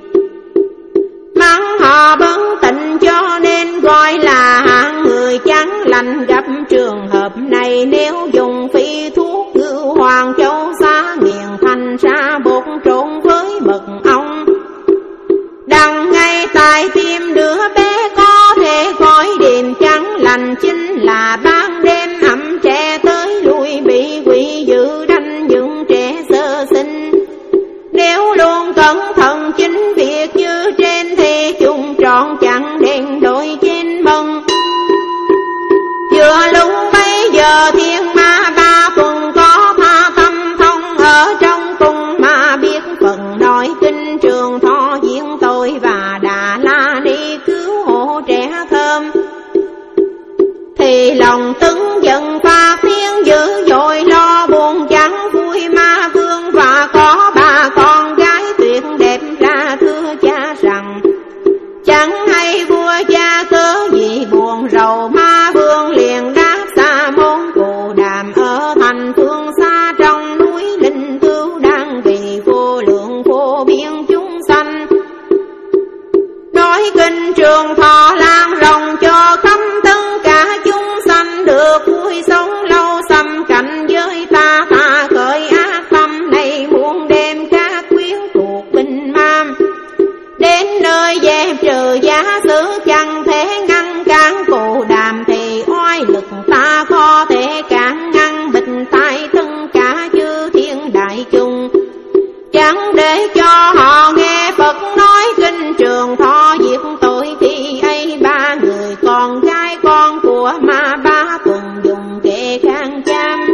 mắng họ bất tịnh cho nên gọi là hạng người chẳng lành. Gặp trường hợp này nếu dùng phi thuốc ngưu hoàng châu xá nghiền thành ra bột trộn với mật ong, đằng ngay tại tim đứa bé có thể khỏi điềm chẳng lành. Chính là ban đêm ẩm trẻ tới lui bị quỷ dữ đánh những trẻ sơ sinh. Nếu luôn cẩn thận chính việc như trên thì chúng trọn chẳng đen đổi trên mông. Vừa lúc bây giờ thiên ma ba tuần có tha tâm thông ở trong cung mà biết phần nói kinh trường thọ diễn tội và Đà La Ni cứu hộ trẻ thơm, thì lòng tấn giận pha thiên dữ dội lo buồn chẳng vui. Ma vương và có ba con gái tuyệt đẹp ra thưa cha rằng chẳng hay vua cha cớ gì buồn rầu. Ma vương liền đáp Sa môn Cù Đàm ở thành phương xa trong núi linh tưu, đang vì vô lượng vô biên chúng sanh nói kinh trường thọ lan rộng cho khắp tất cả chúng sanh được vui sống lâu xăm cạnh với ta. Ta khởi ác tâm này muốn đem các quyến thuộc binh mam đến nơi dẹp trừ giá xử, chẳng thể ngăn cản Cù Đàm thì oai lực ta có thể cản ngăn bình tai tất cả chư thiên đại chúng, chẳng để cho họ nghe Phật nói kinh trường thọ diệt tội. Thì ấy ba người con gái con của ma ba tuần dùng kệ khang cham,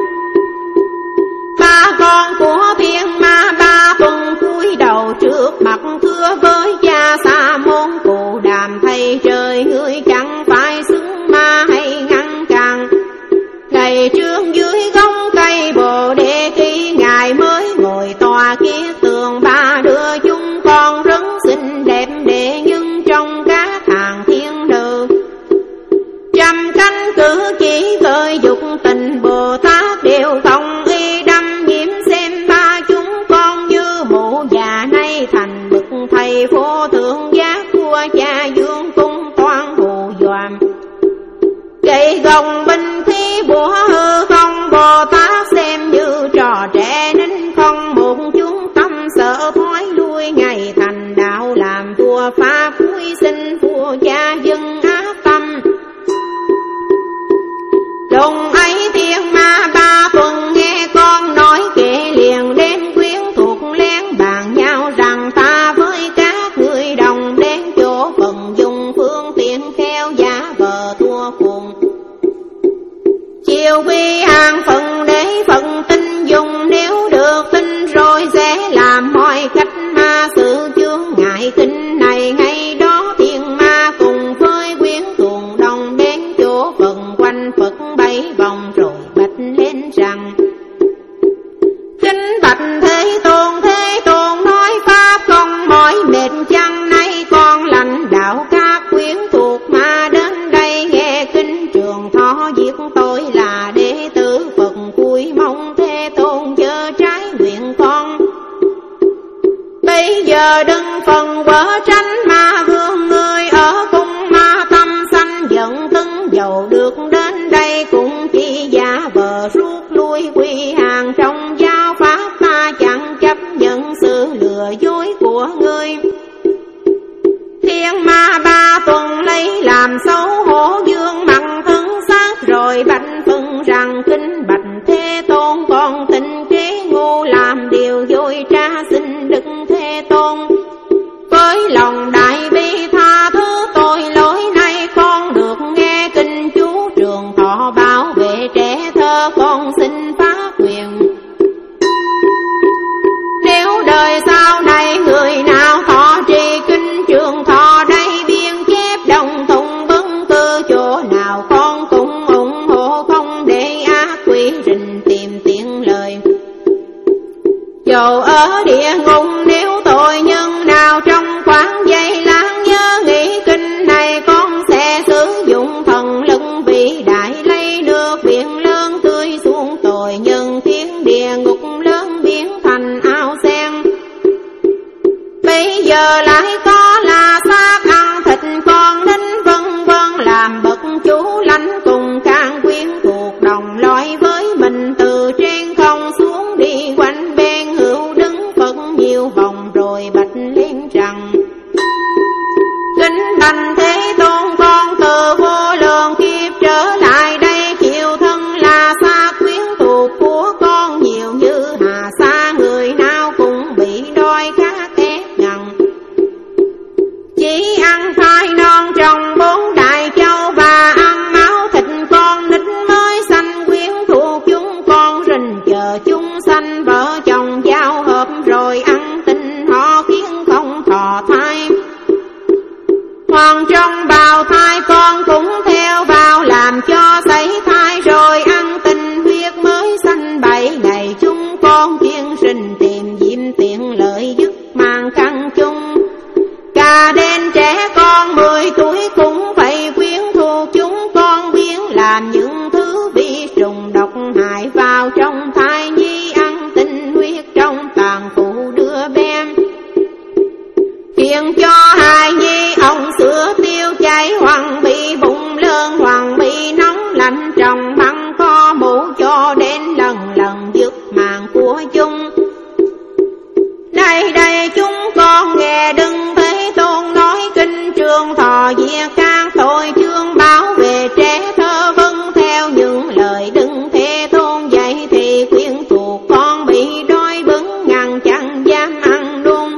ba con của thiên ma ba tuần cúi đầu trước mặt thưa với cha Sa môn Cù Đàm: thầy trời ngươi chẳng phải xứng ma hay ngăn cản, Gậy gồng binh khí bủa hư không, Bồ Tát xem như trò trẻ nên không một chút tâm sợ thoái lui. Ngày thành đạo làm vua pháp quý sinh vua cha dân ác tâm. Lúc ấy thiên ma ba tuần nghe con nói kể liền đem quyến thuộc lén bàn nhau rằng ta với các người đồng đến chỗ phần dùng phương tiện theo giá vờ thua cùng. Chiều quy hàng phần để phần tin dùng, nếu được tin rồi sẽ làm mọi cách ma sự chướng ngại kinh này. Ngày đó thiên ma cùng với quyến tuồng đồng đến chỗ phần quanh Phật bảy vòng rồi bạch lên rằng: Kính bạch Thế Tôn, Thế Tôn nói pháp không mỏi mệt chăng? Nay con lãnh đạo các quyến thuộc ma đến đây nghe kinh trường thọ giết tôi là đệ tử Phật, cúi mong Thế Tôn chớ trái nguyện con. Bây giờ đừng phần quở tránh ma vương, người ở cung ma tâm sanh giận tưng dầu được đến đây cũng chỉ giả vờ rút lui quy hàng. Trong giáo pháp ta chẳng chấp nhận sự lừa dối của ngươi. Thiên ma ba tuần lấy làm xấu hổ dương mặt thân xác rồi bạch phân rằng: Kính bạch Thế Tôn, con tình kế ngu làm điều dối trá, xin Đức Thế Tôn với lòng đại bi tha thứ tội lỗi. Này con được nghe kinh chú trường thọ bảo vệ trẻ thơ, con xin phát nguyện nếu đời sau này người nào thọ trì kinh trường thọ đây biên chép đồng thùng bấn từ chỗ nào con cũng ủng hộ, không để ác quỷ rình tìm tiện lời. Dầu ở địa ngục nếu tội nhân nào trong khoảng giây láng nhớ nghĩ kinh này, con sẽ sử dụng thần lực vĩ đại lấy nước biển lớn tưới xuống tội nhân, khiến địa ngục lớn biến thành ao sen. Bây giờ lại có là xác ăn thịt con đến vân vân, làm bậc chú lãnh cùng can quyến thuộc đồng loại với mình, từ trên không xuống đi quanh bên hữu đứng Phật nhiều vòng rồi bạch lên rằng: Kính bạch Thế Tôn, con từ vô lượng kiếp trở lại đây chịu thân là xác quyến thuộc của con nhiều như hà sa, người nào cũng bị đói khát ép ngần, chỉ ăn thai non trong bốn đại châu và ăn máu thịt con nít mới sanh. Quyến thuộc chúng con rình chờ chúng sanh vợ chồng giao hợp rồi ăn tinh họ khiến không thọ thai. Hoàng trong bào thai con cũng theo vào làm cho xảy thai rồi ăn tinh huyết mới sanh. Bảy ngày chúng con chuyên sinh tìm diệm tiện lợi dứt mang căn chung. Cả đến trẻ con mười tuổi cũng vậy, quyến thuộc chúng con biến làm những thứ vi trùng độc hại vào trong thai nhi, ăn tinh huyết trong tàn phụ đưa bem, khiến cho hài nhi ông sữa tiêu chảy hoặc bị bụng lớn hoặc bị nóng lạnh trong măng co mũ, cho đến lần lần dứt mạng của chúng. Đây đây chúng con nghe Đức Thế Tôn nói kinh trường thọ diệt các tội chương, bảo vệ trẻ thơ vâng theo những lời Đức Thế Tôn dạy, thì quyến thuộc con bị đói bứng ngăn chẳng dám ăn luôn.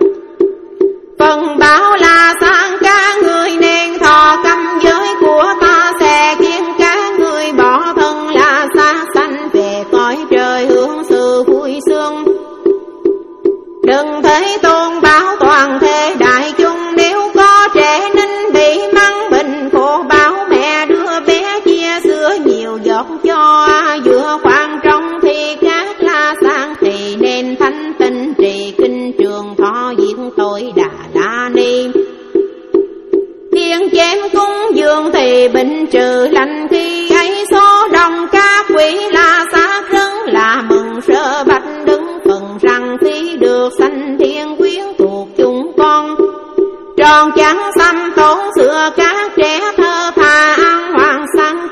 Phần bảo là sang cả người nên thọ cấm giới của ta, sẽ khiến cả người bỏ thân là xa sanh về cõi trời hưởng sự vui sướng. Đừng Thế Tôn bảo toàn thể đại chúng, nếu có trẻ nên bị mắng bệnh khổ báo, mẹ đưa bé chia sữa nhiều giọt cho vừa khoan trong thì các la sang, thì nên thanh tinh trì kinh trường thọ diệt tội Đà La Ni. Thiên chém cúng dường thì bệnh trừ lành, khi ấy số đông các quỷ la sát rất là mừng sơ bạch đứng phần rằng khi được sanh thiên quyến thuộc chúng con. Tròn chẳng xăm tốn sữa các trẻ thơ thà ăn hoàng sanh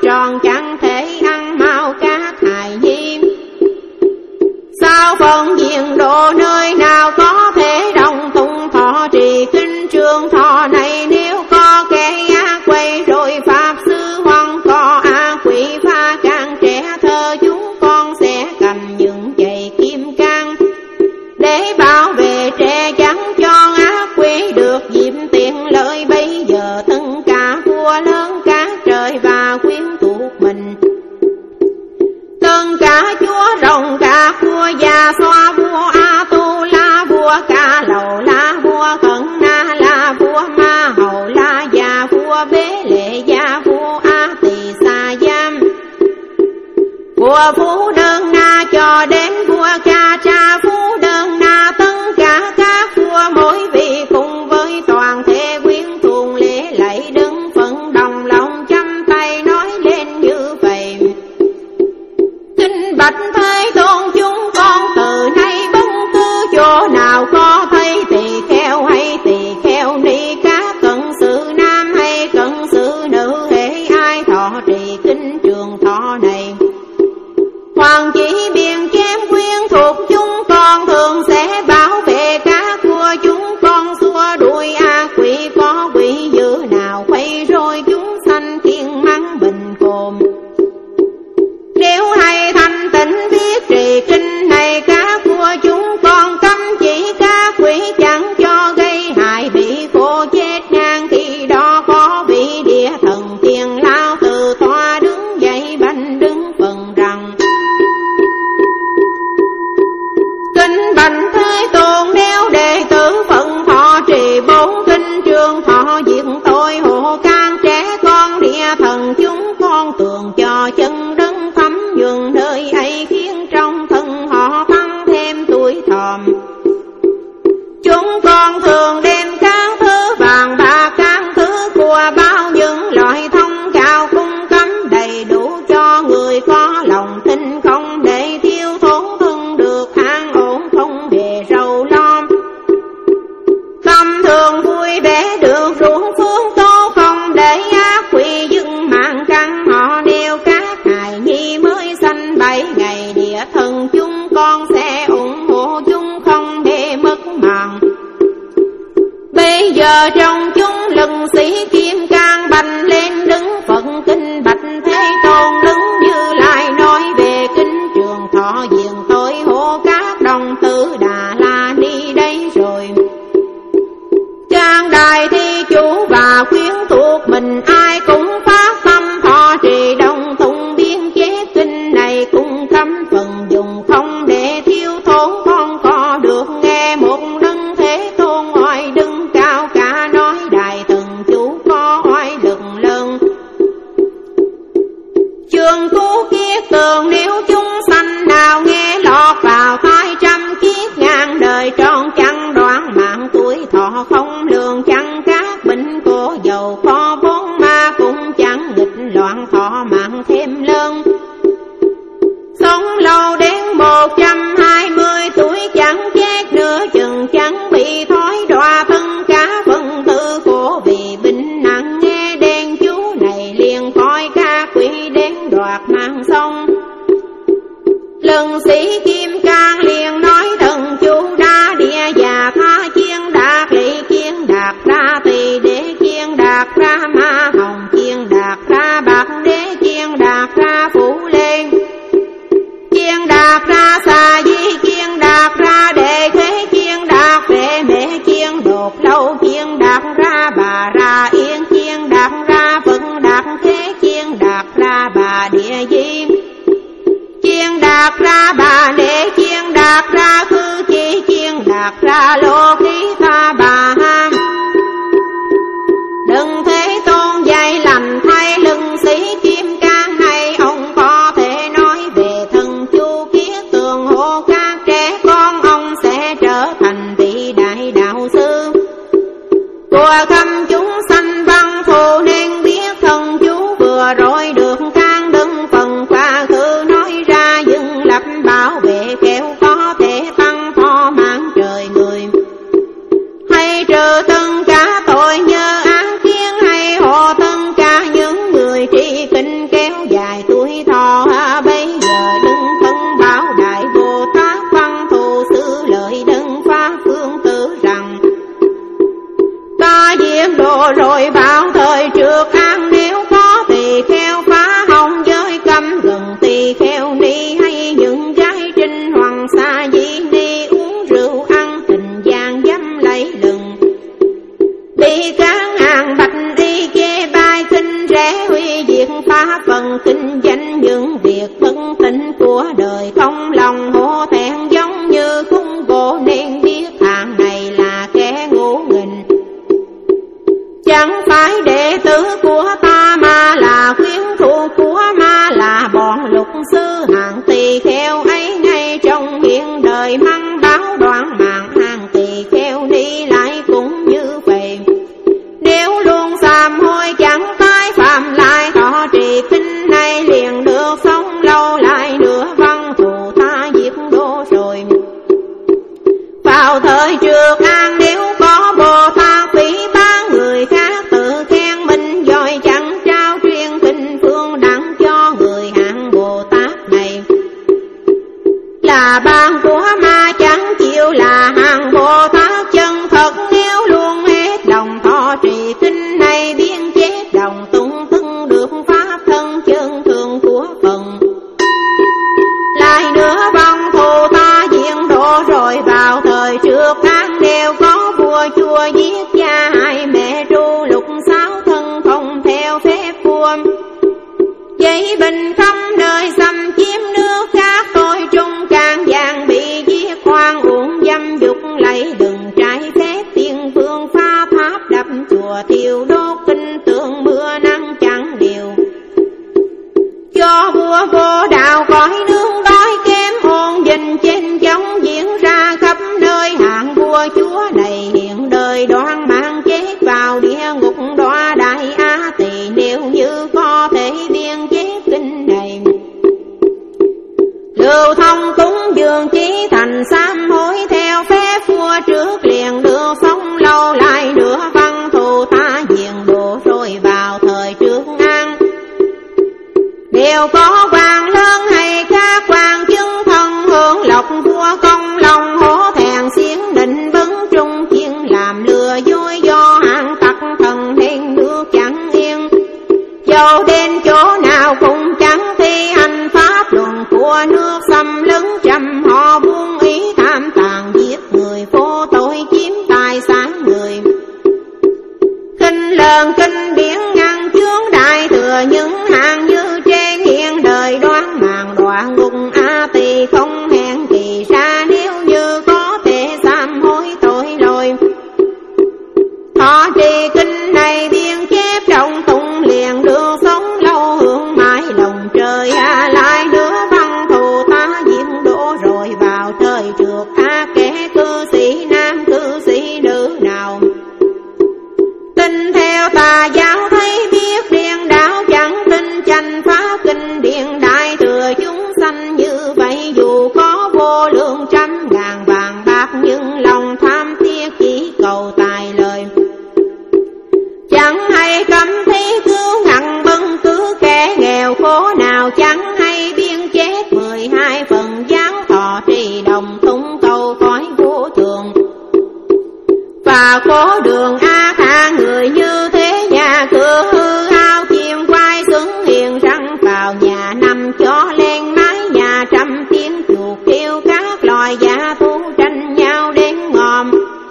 vua Phú Đơn Na cho đến vua Cha Cha Phú Đơn Na, tất cả các vua mỗi vị cùng với toàn thể quyến thuồng lễ lạy đứng phận đồng lòng chăm tay nói lên như vậy: Kính bạch Thế Tôn, chúng con từ nay bất cứ chỗ nào có thấy tỳ kheo hay tỳ kheo ni, các cận sự nam hay cận sự nữ, hễ ai thọ trì kinh trường thọ này, hoàng chỉ biên chém quyến thuộc chúng con thường sẽ bảo vệ các vua chúng con, xua đuổi ác quỷ, có quỷ dữ nào quay rối chúng sanh thiên mắng bình cồn. Nếu hay thanh tịnh biết trì kinh này, các vua chúng con cấm chỉ các quỷ chẳng cho gây hại, bị khổ chết ngang, khi đó có vị địa thần tiền lao từ tòa đứng dậy bành đứng phần rằng: Kính bạch Thế Tôn, nếu đệ tử phận thọ trì bốn kinh trường thọ diệt tội hộ can trẻ con, địa thần chúng con tường cho chân đứng thấm nhuần nơi ấy, khiến trong thân họ tăng thêm tuổi thọ. Chúng con thường đem các thứ vàng bạc, các thứ của bao những loại thông cao cung cấm đầy đủ cho người có lòng tin, không để thiếu thốn thân được an ổn, không hề rầu lo. Tâm thường vui vẻ được ruộng phương tốt, không để ác quỷ dưng mạng căn, họ nêu các hài nhi mới sanh bảy ngày, địa thần chúng con sẽ ủng hộ chúng không hề mất mạng. Bây giờ trong chúng lừng sĩ kim cang bành lên đứng phận kinh bạch Thế Tôn, đứng như lại nói về kinh trường thọ diện tội hộ các đồng tử Đà La Ni đây rồi. Trang đài thi chủ và khuyến thuộc mình ai cũng phát tâm thọ trì đồng tụng biên chế kinh này, cũng cấm phần dùng không để thiếu thốn, con có được nghe một đấng Thế Tôn oai đứng cao cả, nói đại thần chủ có oai lực lớn. Chương cứu kiết tường, nếu chúng sanh nào nghe lọt vào thai trăm kiết ngàn đời tròn, chẳng đoạn mạng tuổi thọ không lường, chẳng các bệnh cổ dầu có vốn ma, cũng chẳng nghịch loạn thọ mạng thêm lớn. Sống lâu đến một trăm hai mươi tuổi, chẳng chết nửa chừng, chẳng bị thói đọa thân cả phần tư khổ vì bệnh nặng. Nghe đen chú này liền coi các quỷ đến đoạt mạng xong. Lừng sĩ kim cang liền nói thần chú đa địa già tha chiên đạt lị chiên đạt ra tỳ đế chiên đạt ra ma hồng chiên đạt ra bạc đế chiên đạt ra phủ lên chiên đạt ra xà di chiên đạt ra đệ thế chiên đạt về mẹ chiên đột lâu chiên đạt ra bà ra yên chiên đạt ra vận đạt thế chiên đạt ra bà địa di chiên đạt ra bà đệ chiên đạt ra khư chi chiên đạt ra lô khí ta bà ham. Đừng Thế Tôn dạy lành thay lưng sĩ kim cang này, ông có thể nói về thần chu kiết tường hộ các trẻ con, ông sẽ trở thành vị đại đạo sư của khâm chúng sanh văn thù, nên biết thần chú vừa rồi được can đứng phần quá khứ nói ra, dừng lập bảo vệ kẻo có thể tăng thọ mạng trời người, hay trừ tất cả tội nhơ án kiến, hay hộ tất cả những người tri kinh kéo dài tuổi thọ. Bây giờ đừng phân bảo đại Bồ Tát văn thù sư lợi đấng phá phương tử rằng: Ta diệt độ rồi bảo thời trước an, nếu có tỳ kheo phá hồng giới cấm gần tỳ kheo ni, hay những gái trinh hoàng sa di ni uống rượu ăn tình gian dâm lấy lừng, bị cán hàng bạch y chê bai khinh rẽ huy diệt phá phần kinh danh, những việc bất tịnh của đời không lòng hổ thẹn, giống như khung gỗ nên biết hàng này là kẻ ngủ nghịch, chẳng phải đệ tử của ta mà là khuyến thuộc của ma, là bọn lục sư hàng nay liền được sống lâu lại nữa văn thù ta giết đổ rồi. Vào thời trước An nếu có Bồ Tát phỉ bán người khác tự khen mình giỏi chẳng trao truyền kinh phương đặng cho người hạng Bồ Tát này. Là ban của ma chẳng chịu là hạng Bồ Tát chân thật, nếu luôn hết lòng thọ trì kinh này biên chết đồng tung tưng được pháp thân chân thường của phần. Lại nữa văn thù ta diện độ rồi vào thời trước An đều có vua chùa giết cha hai mẹ tru lục sáu thân không theo phép vua. Giấy bình khắp nơi xâm chiếm nước khác tôi trung càng vàng bị giết hoang uổng dâm dục lấy đừng trái phép tiên vương phá tháp đập chùa thiêu đốt kinh tượng mưa nắng chẳng điều. Do vua vô đạo cõi nương đói kém ôn dình trên chống diễn ra khắp nơi hạng vua chúa này hiện đời đoan mang chết vào địa ngục đọa đại á tỳ nếu như có thể biên chép kinh này. Lưu thông cúng dường chí thành sám hối theo phép vua trước liền được sống lâu lại nữa văn thù ta diện độ rồi vào thời trước An. Đều có quan lớn hay các quan chứng thân hưởng lộc vua công lòng hổ thẹn xiến định vấn trung chuyên làm lừa dối do hạng tặc thần nên nước chẳng yên. Dẫu đến chỗ nào cũng chẳng thi hành pháp luận của nước xâm lấn chăm họ buông ý tham tàn giết người vô tội chiếm tài sản người. Kinh lớn kinh điển ngăn chướng đại thừa những hàng như trên hiện đời đoán màng đoạn ngục a tỳ không hẹn kỳ ra nếu như có thể sám hối tội lỗi. Thọ trì kinh này biên chép trọng tụng liền được sống lâu hưởng mãi lòng trời a lại nữa văn thù ta diễm đổ rồi vào thời trước a kẻ cư sĩ nam cư sĩ nữ nào. Tin theo tà giáo thấy biết điên đảo chẳng tin chánh pháp kinh điển đại thừa chúng sanh như vậy dù có vô lượng trăm ngàn vàng bạc nhưng lòng tham thiết chỉ cầu tài lời. Chẳng hay cấm thí cứu ngăn bân cứ kẻ nghèo khổ nào chẳng hay biên chết mười hai phần giáo thọ trì đồng tung cầu cõi vô thường. Và khổ đường a tha người như thế nhà cửa hư hao chim quay xuống hiền răng vào nhà nằm cho lên mái nhà trăm tiếng chuột kêu các loài giả thú tranh nhau đến ngòm.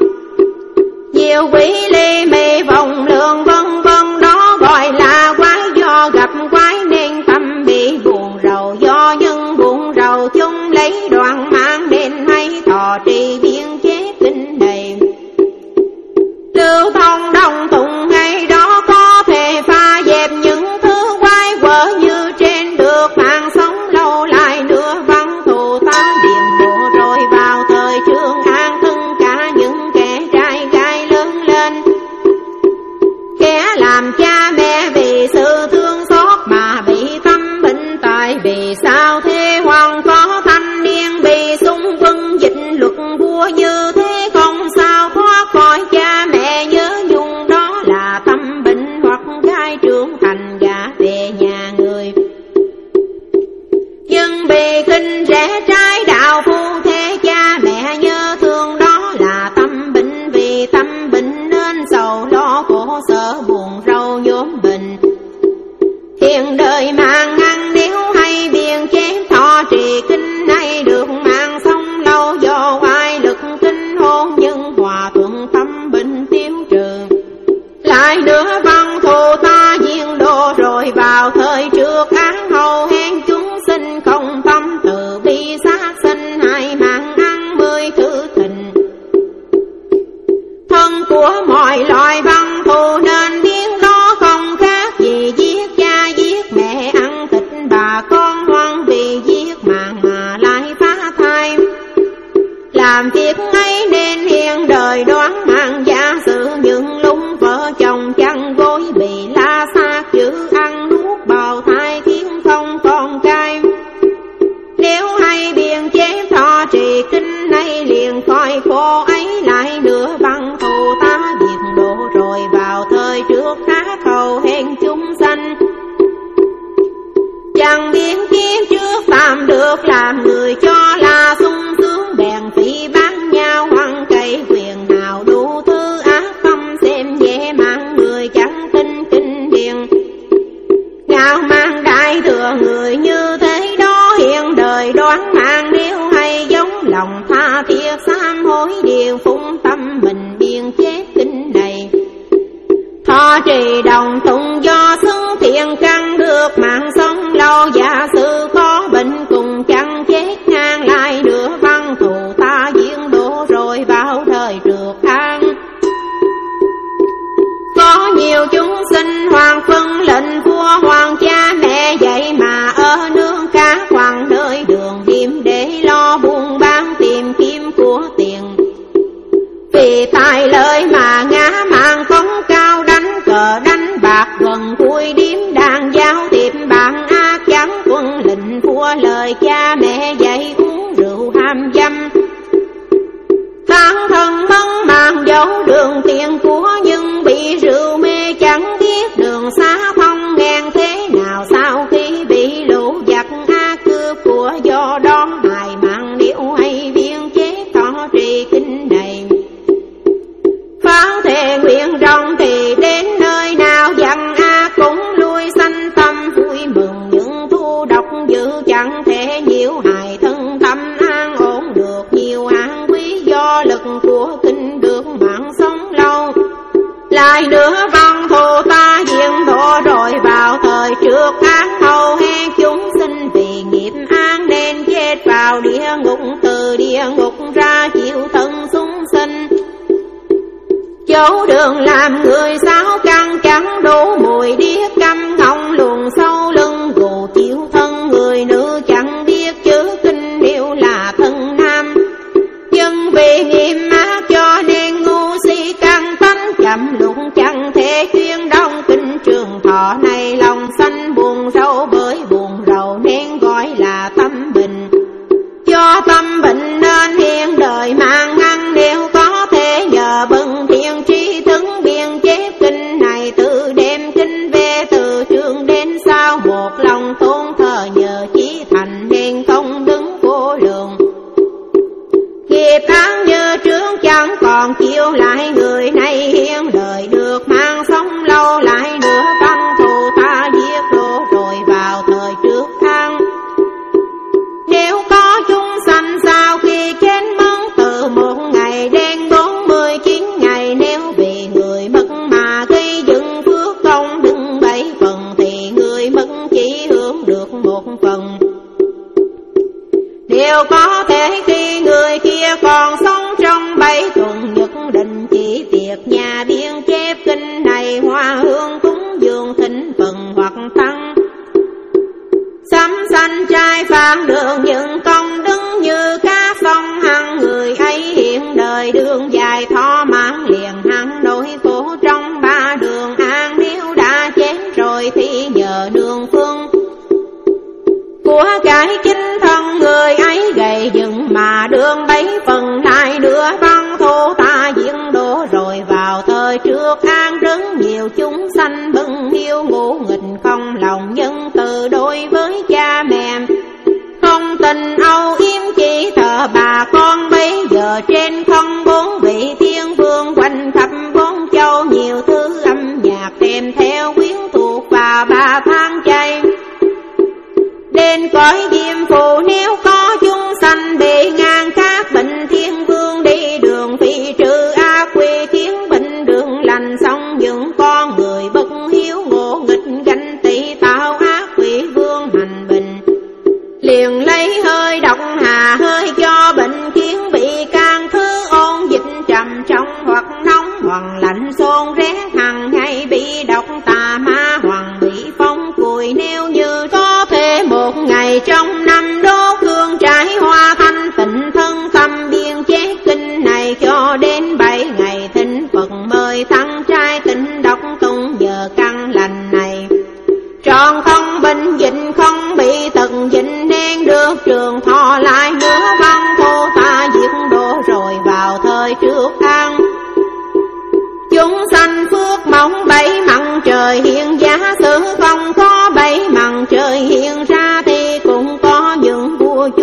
Nhiều quỷ ly mê vòng lượng vân vân đó gọi là quái do gặp quái nên tâm bị buồn rầu do nhân buồn rầu chung lấy đoạn mang nên hay thọ trì biên chế kinh này. Lưu thông đồng tụng ngay đó có thể pha dẹp những thứ quái quở như trên được mạng sống lâu lại nữa văn thù ta điền bộ rồi vào thời Trương An thân cả những kẻ trai gái lớn lên. Kẻ làm cha mẹ vì sự thương xót mà bị tâm bệnh tại vì sao thế hoàng có thanh niên bị xung quân dịch luật vua như thế không sao thoát khỏi cha mẹ nhớ nhung đó là tâm bệnh hoặc gai trưởng thành gả về nhà người. Nhưng bị kinh rẽ trái đạo phu thế cha mẹ nhớ thương đó là tâm bệnh vì tâm bệnh nên sầu lo khổ sở buồn rầu nhóm bệnh. Hiện đời mang ngăn nếu hay biên chép thọ trì kinh này được mang sống lâu do oai lực kinh hôn nhưng hòa thuận tâm bệnh tiêu trừ. Lại nữa văn thù ta diện độ rồi vào thời trước án hầu hèn chúng sinh không tâm từ bi sát sinh hai mạng ăn mười thứ thịnh. Thân của mọi loài văn thù nên biết đó không khác gì giết cha giết mẹ ăn được làm người cho là sung sướng, bèn phỉ bán nhau hoằng cậy quyền nào đủ thứ ác tâm xem dễ mạng người chẳng tin kinh điển. Ngạo mang đại thừa người như thế đó hiện đời đoán mạng, nếu hay giống lòng tha thiết sám hối điều phụng tâm mình biên chép kinh này. Thọ trì đồng tụng do xứng thiện căn được mạng sống lâu, giả sử có bệnh cùng chẳng chết ngang lại nửa văn thù ta diễn đổ rồi vào thời trượt an. Có nhiều chúng sinh hoàng phân lệnh vua hoàng cha mẹ dạy mà ở nương cá hoàng nơi đường đêm để lo buôn bán tìm kiếm của tiền. Vì tài lợi mà ngã mạng cống cao đánh cờ đánh bạc gần cuối điếm đàn giao tiệp bạn ác chẳng quân lệnh vua lời cha mẹ dạy uống rượu ham dâm. Tán thân mẫn mạng dấu đường tiền của nhưng bị rượu mê chẳng biết đường xa thông ngang thế nào sau khi bị lũ giặc ác cướp của do đó hại mạng nếu hay biên chế thọ trì kinh này. Phán thề nguyện rộng thì đến nơi nào dặn a cũng lui sanh tâm vui mừng, những thu độc dữ chẳng thể nhiễu hại thân tâm an ổn được nhiều an quý do lực của kinh được mạng sống lâu. Lại nữa văn thù ta diện độ rồi vào thời trước án hầu he chúng sinh vì nghiệp an nên chết vào địa ngục, từ địa ngục ra chịu thân súng sinh. Chỗ đường làm người sáu căn chẳng đủ mùi điếc căm ngọng luồn sâu lưng gù chịu thân người nữ chẳng biết chữ kinh điệu là thân nam. Nhưng vì nghiệp ác cho nên ngu si căn tánh chậm lụng chẳng thể chuyên đông kinh trường thọ này lòng xanh buồn rầu bởi buồn rầu nên gọi là tâm bệnh. Do tâm bệnh nên hiện đời mang ngăn, nếu có thể nhờ bừng thiện trí thức biên chép kinh này từ đêm kinh về từ trường đến sau một lòng tôn thờ nhờ chí thành nên công đứng vô lượng. Nghiệp án như trước chẳng còn chịu lại người này hiện đời được mang sống lâu, lại nữa văn thù ta giết đổ rồi vào thời trước an. Nếu có chúng sanh sau khi chết mất từ một ngày đến bốn mươi chín ngày, nếu vì người mất mà gây dựng phước công đừng bảy phần thì người mất chỉ hưởng được một phần. Điều có thể khi người kia còn sống trong bảy tuần nhất định chỉ việc nhà biên chép kinh này hoa hương cúng dường thỉnh phần hoặc tăng. Sắm xanh trai phản đường những công đứng như cá sông hằng, người ấy hiện đời đường dài thọ mạng liền hằng nỗi khổ trong ba đường an. Nếu đã chết rồi thì nhờ đường phương của cái chính thân người ấy gầy dựng mà đường bấy phần lại nữa văn thù ta diễn đổ rồi vào thời trước an. Rất nhiều chúng sanh bưng hiu ngủ nghịch không lòng nhân từ đối với cha mẹ, không tình âu yếm chỉ thờ bà con. Bây giờ trên không bốn vị thiên vương quanh khắp bốn châu, nhiều thứ âm nhạc kèm theo quyến thuộc và ba tháng chay. Đến cõi diêm phù nếu có chúng sanh bị ngang các bệnh, thiên vương đi đường phi trừ ác quy khiến bệnh đường lành, xong những con người bất hiếu ngộ nghịch ganh tị tạo ác quỷ vương hành bình. Liền lấy hơi độc hà hơi cho bệnh khiến bị can thứ ôn dịch trầm trọng hoặc nóng hoặc lạnh xôn rét hằng ngày bị độc tà ma hoàng bị phong cùi. Nếu như có thể một ngày trong năm đốt hương trái hoa thanh tịnh thân tâm biên chép kinh này cho đến bảy ngày thỉnh Phật mời thăng trai tịnh độc tung nhờ căn lành này. Tròn không bệnh dịch không bị tật dịch nên được trường thọ lại nữa văn thù ta diệt độ rồi vào thời trước an. Chúng sanh phước mong bảy mặn trời hiện, giả sử không có bảy mặn trời hiện ra thì cũng có những vua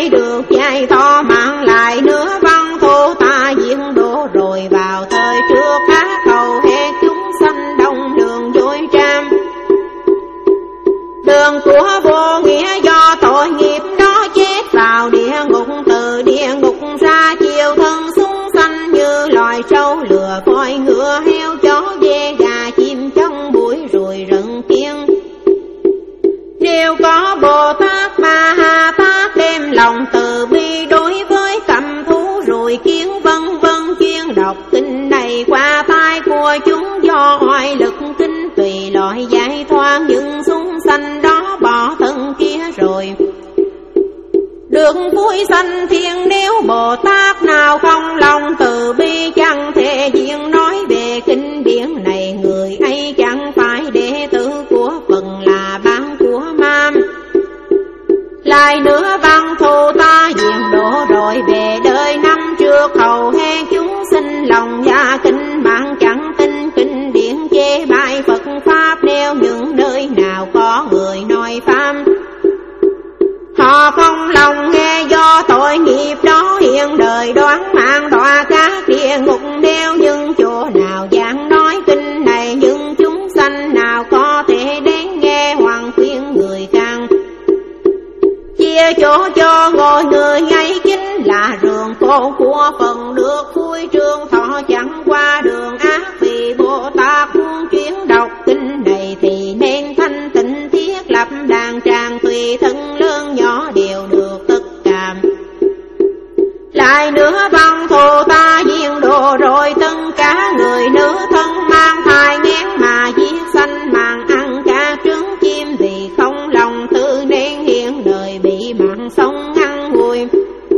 nay được dài thọ mạng lại nữa văn thù ta diện đổ rồi vào thời trước ác hầu hết chúng sanh đông đường dối tram. Đường của vô nghĩa do tội nghiệp đó chết vào địa ngục, từ địa ngục ra chiều thân súng sanh như loài trâu lừa voi ngựa heo chó dê gà chim trong bụi ruồi rừng kiêng. Nếu có Bồ Tát Ma Ha Tát đem lòng từ bi đối với cầm thú rồi kiến vân vân chuyên đọc kinh này qua tai của chúng do oai lực kinh tùy loại giải thoát những súng sanh đó bỏ thân kia rồi được vui sanh thiên. Nếu Bồ Tát nào không lòng từ bi chẳng thể diện nói về kinh điển này, người ấy chẳng phải đệ tử của Phật là bạn của ma. Lại nữa văn thù ta diện độ rồi về đời năm trước hầu hết chúng sinh lòng gia kinh mạng chẳng tin kinh điển chê bai Phật Pháp. Nếu những nơi nào có người nói Pháp họ không lòng nghe do tội nghiệp đó hiện đời đoán mạng đọa các địa ngục. Nếu những chỗ nào giảng nói kinh này những chúng sanh nào có thể đến nghe hoàng khuyên người càng chia chỗ cho ngồi người ấy chính là đường cô của phần được vui trường thọ chẳng qua đường ác. Vì Bồ Tát muốn chuyên đọc kinh này thì nên thanh tịnh thiết lập đàn tràng tùy thân lớn nhỏ đều được tất cả. Lại nữa văn thù ta diện độ rồi tất cả người nữ thân mang thai nghén mà giết sanh màng ăn cá trứng chim vì không lòng tự nên hiện đời bị mạng sống ngăn ngùi.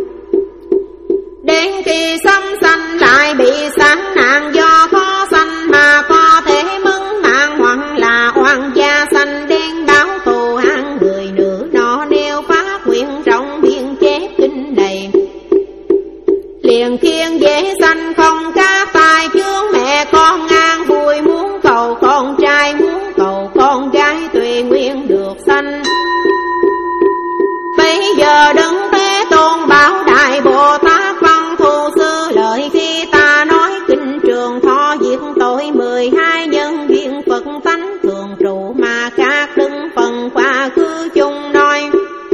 Đến khi sanh sanh lại bị sáng nạn do khó sanh mà có thể mất mạng hoặc là oan gia sanh đến báo thù hạng người nữ nó nêu phát nguyện rộng biên chép kinh này liền khiến dễ sanh không các tai chướng mẹ con an vui muốn cầu con trai muốn cầu con gái tùy nguyện được sanh. Bây giờ đấng Thế Tôn bảo Đại Bồ Tát văn thù sư lợi khi ta nói kinh trường thọ diệt tội mười hai nhân duyên Phật tánh thường trụ mà các đứng phần qua cứ chung nói.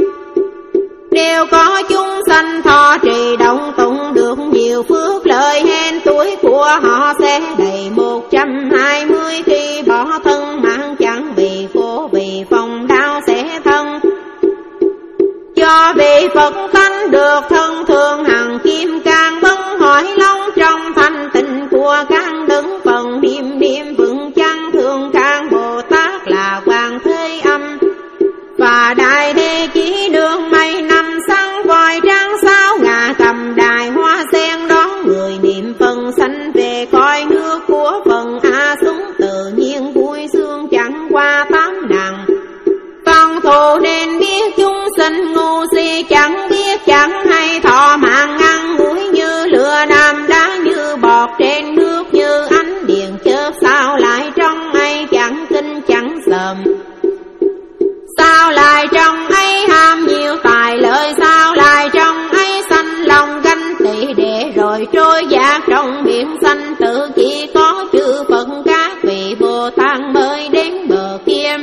Nếu có chúng sanh thọ trì động tụng được nhiều phước lợi hên tuổi của họ sẽ đầy một trăm hai mươi. Khi bỏ thân mạng chẳng bị khổ vì phòng đau sẽ thân do bị Phật tánh được thân thường hằng kim cang bấn hỏi long trong thanh tịnh của căn đứng phần niệm niệm vững chăng thường can Bồ Tát là Hoàng Thế Âm và Đại Thế Chí đương mấy năm sáng voi trắng sao ngà cầm đài hoa sen đón người niệm phần sanh về coi nước của phần A súng tự nhiên vui sướng chẳng qua tám nàng. Văn thù nên biết chúng sinh ngu si chẳng biết chẳng hay thọ mạng ngăn mũi như lửa nam đá như bọt trên nước như ánh điện chớp sao lại trong ấy chẳng kinh chẳng sờm. Sao lại trong ấy ham nhiều tài lợi sao lại trong ấy sanh lòng ganh tị để rồi trôi dạt trong biển sanh tự chỉ có chư Phật các vị Bồ Tát mới đến bờ kia.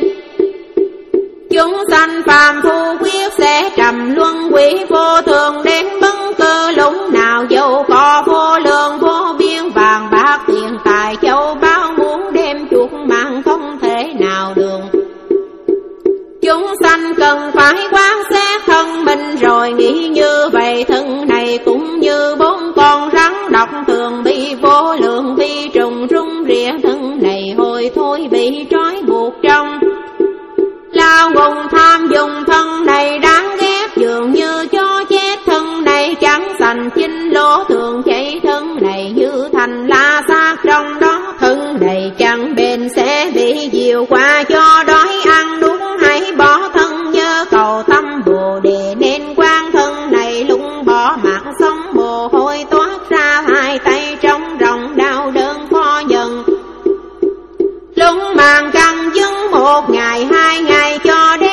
Chúng sanh phàm phu quyết sẽ trầm luân quỷ vô thường đến bấn cơ lúc nào dẫu có vô lượng vô biên vàng bạc tiền tài châu báu muốn đem chuộc mạng không thể nào được. Chúng sanh cần phải quán xét thân mình rồi nghĩ như vậy thân này cũng như bốn con rắn độc thường bị vô lượng vi trùng rung rỉa thân này hồi thôi bị trói buộc trong lao ngùng tham dùng thân này đáng ghét dường như cho chết thân này chẳng sành chinh lỗ thường chảy thân này như thành la xác trong đó thân này chẳng bền sẽ bị diều qua cho đói ăn đúng hãy bỏ thân nhớ cầu tâm Bồ Đề nên quan thân này lúc bỏ mạng sống mồ hôi toát ra hai tay trong ròng đau đớn khó nhận lúc màn căng dứng một ngày hai ngày cho đến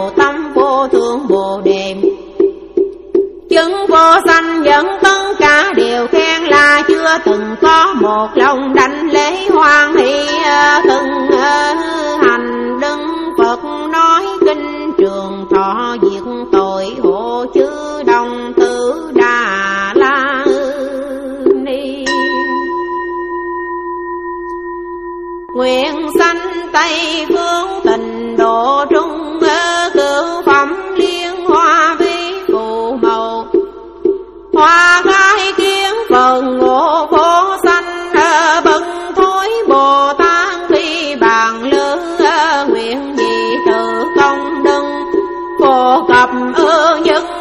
vô tâm vô thương vô đêm. Chứng vô sanh dẫn tất cả đều khen là chưa từng có một lòng đảnh lễ hoan hỷ từng hành đứng Phật nói kinh trường thọ diệt tội hộ chư đồng tử Đà La Ni. Nguyện sanh Tây phương tình độ trung cửu phẩm liên hoa vi phù màu. Hoa khai kiến phần ngộ phổ sanh bần thối Bồ Tát khi bàn lư nguyện gì tự công đức phổ cập ư nhân